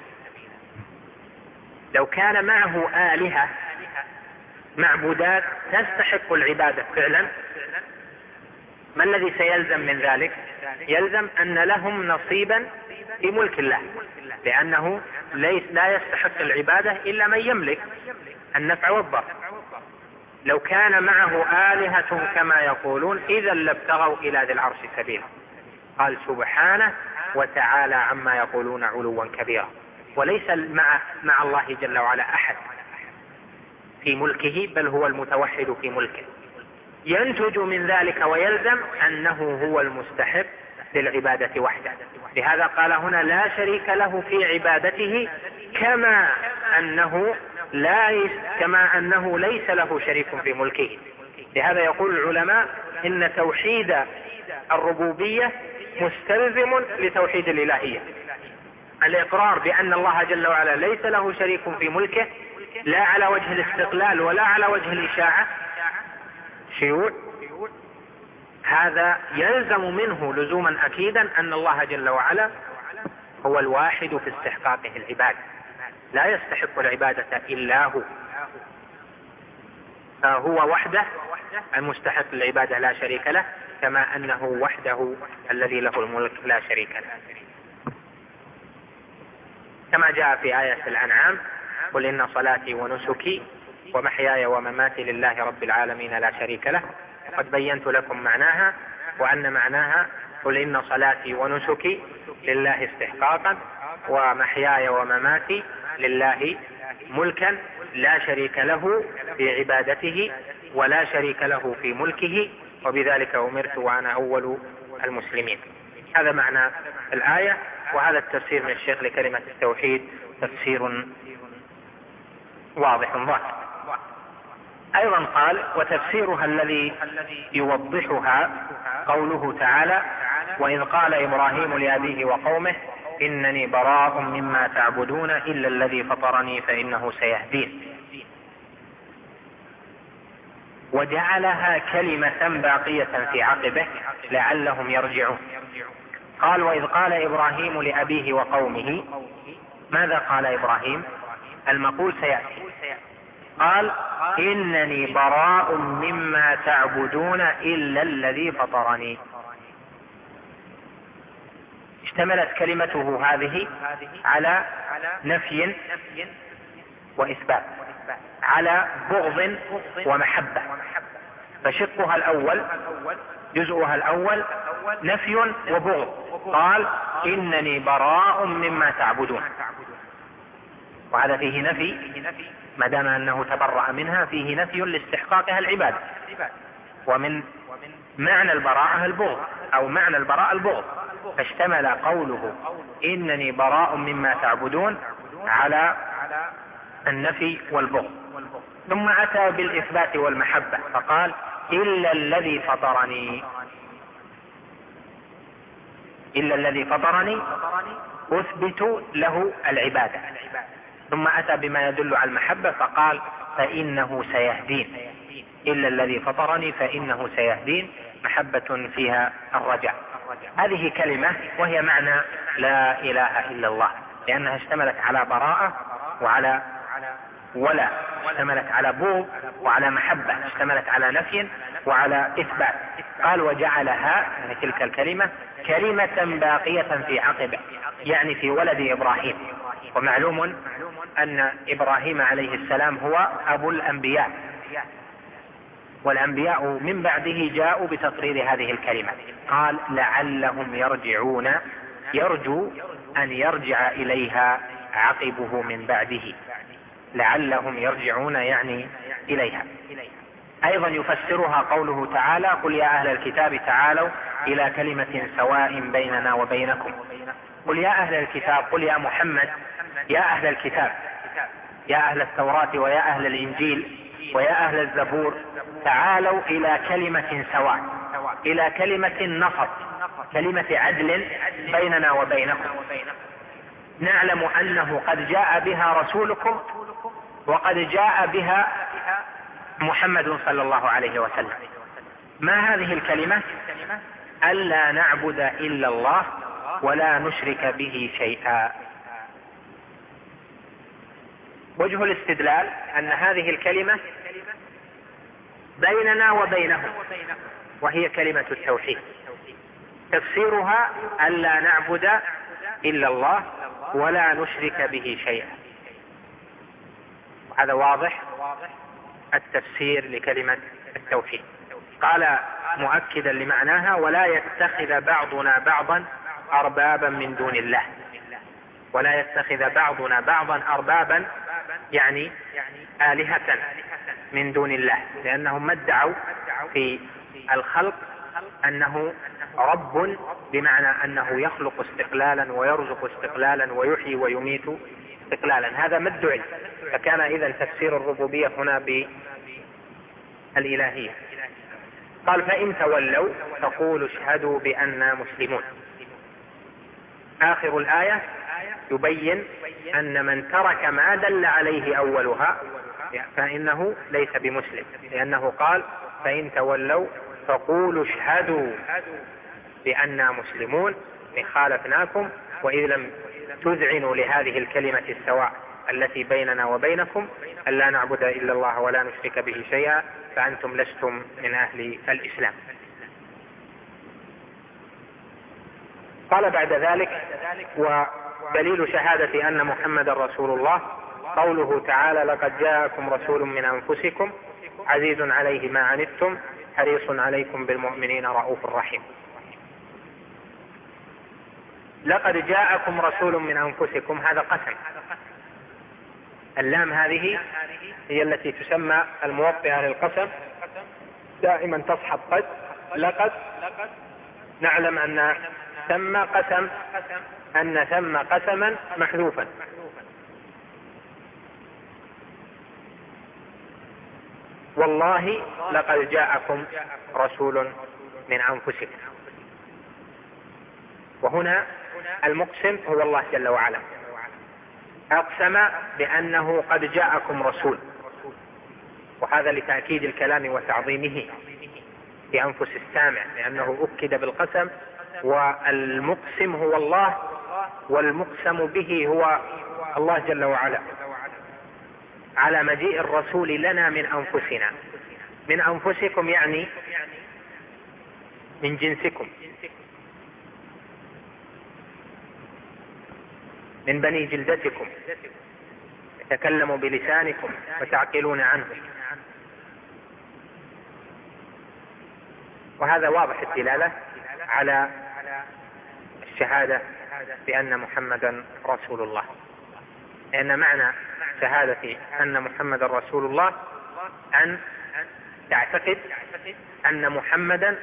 D: لو كان معه آلهة معبودات تستحق العبادة فعلا، ما الذي سيلزم من ذلك؟ يلزم أن لهم نصيبا في ملك الله، لأنه ليس لا يستحق العبادة إلا من يملك النفع والضر. لو كان معه آلهة كما يقولون إذا لابتغوا إلى ذي العرش سبيلا. قال سبحانه وتعالى عما يقولون علوا كبيرا. وليس مع, مع الله جل وعلا أحد في ملكه، بل هو المتوحد في ملكه، ينتج من ذلك ويلزم أنه هو المستحق للعبادة وحده. لهذا قال هنا لا شريك له في عبادته، كما أنه لا كما أنه ليس له شريك في ملكه. لهذا يقول العلماء إن توحيد الربوبية مستلزم لتوحيد الإلهية. الإقرار بأن الله جل وعلا ليس له شريك في ملكه، لا على وجه الاستقلال ولا على وجه الإشاعة شيوع، هذا يلزم منه لزوما أكيدا أن الله جل وعلا هو الواحد في استحقاقه العبادة، لا يستحق العبادة إلا هو، فهو وحده المستحق للعبادة لا شريك له، كما أنه وحده الذي له الملك لا شريك له. كما جاء في آية الأنعام: قل إن صلاتي ونسكي ومحياي ومماتي لله رب العالمين لا شريك له. قد بينت لكم معناها، وأن معناها قل إن صلاتي ونسكي لله استحقاقا، ومحياي ومماتي لله ملكا لا شريك له في عبادته ولا شريك له في ملكه، وبذلك أمرت وأنا أول المسلمين. هذا معنى الآية، وهذا التفسير من الشيخ لكلمة التوحيد تفسير واضح ظاهر. أيضا قال: وتفسيرها الذي يوضحها قوله تعالى: وإذ قال إبراهيم لأبيه وقومه إنني براء مما تعبدون إلا الذي فطرني فإنه سيهدين. وجعلها كلمة باقية في عقبه لعلهم يرجعون. قال: وإذ قال إبراهيم لأبيه وقومه، ماذا قال إبراهيم؟ المقول سيأتي. قال: إنني براء مما تعبدون إلا الذي فطرني. اشتملت كلمته هذه على نفي وإثبات، على بغض ومحبة. فشقها الأول جزءها الأول نفي وبغض. قال: إنني براء مما تعبدون، وهذا فيه نفي، ما دام أنه تبرأ منها فيه نفي لاستحقاقها العبادة. ومن معنى البراءة البغض، أو معنى البراءة البغض، فاشتمل قوله إنني براء مما تعبدون على النفي والبغض. ثم أتى بالإثبات والمحبة فقال: إلا الذي فطرني. إلا الذي فطرني أثبت له العبادة. ثم أتى بما يدل على المحبة فقال: فإنه سيهدين. إلا الذي فطرني فإنه سيهدين، محبة فيها الرجاء. هذه كلمة وهي معنى لا إله إلا الله، لأنها اشتملت على براءة وعلى ولا، اشتملت على بغض وعلى محبة، اشتملت على نفي وعلى إثبات. قال: وجعلها، يعني تلك الكلمة، كلمة باقية في عقبه، يعني في ولد إبراهيم. ومعلوم أن إبراهيم عليه السلام هو أبو الأنبياء، والأنبياء من بعده جاءوا بتقرير هذه الكلمة. قال: لعلهم يرجعون، يرجو أن يرجع إليها عقبه من بعده. لعلهم يرجعون يعني إليها. أيضا يفسرها قوله تعالى: قل يا أهل الكتاب تعالوا إلى كلمة سواء بيننا وبينكم. قل يا أهل الكتاب، قل يا محمد يا أهل الكتاب، يا أهل التوراة ويا أهل الإنجيل ويا أهل الزبور، تعالوا إلى كلمة سواء، إلى كلمة نصر، كلمة عدل بيننا وبينكم، نعلم أنه قد جاء بها رسولكم وقد جاء بها محمد صلى الله عليه وسلم. ما هذه الكلمة؟ ألا نعبد إلا الله ولا نشرك به شيئا. وجه الاستدلال أن هذه الكلمة بيننا وبينهم، وهي كلمة التوحيد. تفسيرها ألا نعبد إلا الله ولا نشرك به شيئا. هذا واضح التفسير لكلمة التوحيد. قال مؤكدا لمعناها: ولا يتخذ بعضنا بعضا أربابا من دون الله. ولا يتخذ بعضنا بعضا أربابا يعني آلهة من دون الله، لأنهم ما ادعوا في الخلق أنه رب، بمعنى أنه يخلق استقلالا ويرزق استقلالا ويحيي ويميت استقلالا. هذا ما ادعي، فكان إذن تفسير الربوبية هنا بالإلهية. قال فإن تولوا فقولوا اشهدوا بأننا مسلمون. آخر الآية يبين أن من ترك ما دل عليه أولها فإنه ليس بمسلم، لأنه قال فإن تولوا فقولوا اشهدوا بأننا مسلمون، خالفناكم وإذ لم تذعنوا لهذه الكلمة السواء التي بيننا وبينكم ألا نعبد إلا الله ولا نشرك به شيئا فأنتم لستم من أهل الإسلام. قال بعد ذلك ودليل شهادة أن محمد رسول الله قوله تعالى لقد جاءكم رسول من أنفسكم عزيز عليه ما عنتم حريص عليكم بالمؤمنين رؤوف رحيم. لقد جاءكم رسول من أنفسكم هذا قسم، اللام هذه هي التي تسمى الموطئة للقسم، دائما تصحب قد. لقد نعلم أن ثم قسم أن ثم قسما محذوفا، والله لقد جاءكم رسول من أنفسكم. وهنا المقسم هو الله جل وعلا، أقسم بأنه قد جاءكم رسول، وهذا لتأكيد الكلام وتعظيمه في أنفس السامع، لأنه أكد بالقسم، والمقسم هو الله والمقسم به هو الله جل وعلا، على مجيء الرسول لنا من أنفسنا. من أنفسكم يعني من جنسكم، من بني جلدتكم، يتكلم بلسانكم وتعقلون عنه. وهذا واضح الدلالة على الشهادة بأن محمدا رسول الله، لأن معنى شهادة أن محمدا رسول الله أن تعتقد أن محمدا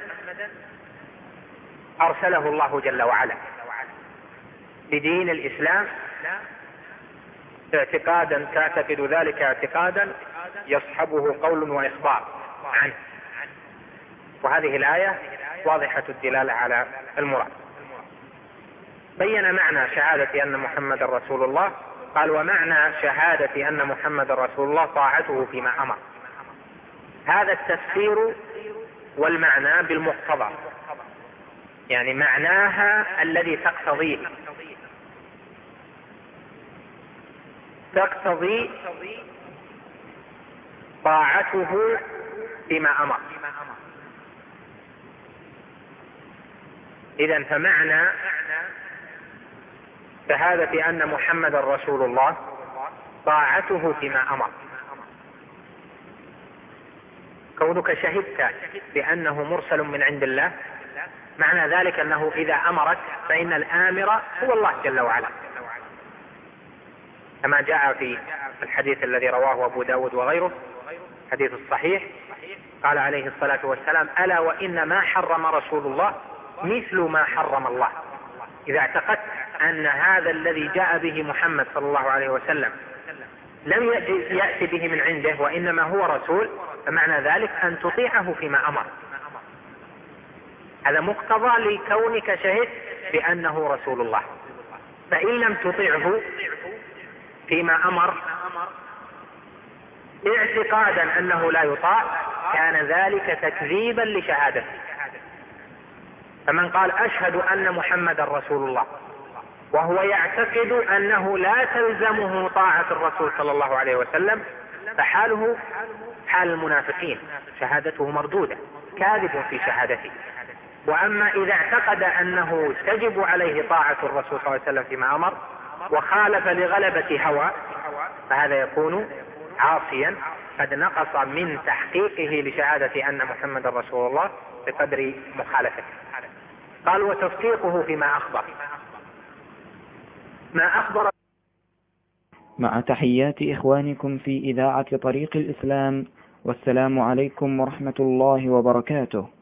D: أرسله الله جل وعلا بدين الإسلام اعتقادا، تعتقد ذلك اعتقادا يصحبه قول وإخبار عنه. وهذه الآية واضحة الدلالة على المراد. بين معنى شهادة أن محمد رسول الله، قال ومعنى شهادة أن محمد رسول الله طاعته فيما أمر. هذا التفسير والمعنى بالمقتضى، يعني معناها الذي تقتضيه، تقتضي طاعته فيما أمر. إذن فمعنى شهادة أن محمد رسول الله طاعته فيما أمر. كونك شهدت بأنه مرسل من عند الله، معنى ذلك أنه إذا أمرك فإن الآمر هو الله جل وعلا، كما جاء في الحديث الذي رواه أبو داود وغيره، حديث الصحيح، قال عليه الصلاة والسلام ألا وإن ما حرم رسول الله مثل ما حرم الله. إذا اعتقدت أن هذا الذي جاء به محمد صلى الله عليه وسلم لم يأتي به من عنده وإنما هو رسول، فمعنى ذلك أن تطيعه فيما أمر. هذا مقتضى لكونك شهدت بأنه رسول الله. فإن لم تطيعه فيما أمر اعتقادا أنه لا يطاع كان ذلك تكذيبا لشهادته. فمن قال أشهد أن محمد رسول الله وهو يعتقد أنه لا تلزمه طاعة الرسول صلى الله عليه وسلم فحاله حال المنافقين، شهادته مردودة، كاذب في شهادته. وأما إذا اعتقد أنه تجب عليه طاعة الرسول صلى الله عليه وسلم فيما أمر وخالف لغلبة هوى فهذا يكون عاصيا قد نقص من تحقيقه لشهادة أن محمد رسول الله بقدر مخالفته. قال وتصديقه فيما أخبر، ما أخبر.
A: مع تحيات إخوانكم في إذاعة طريق الإسلام، والسلام عليكم ورحمة الله وبركاته.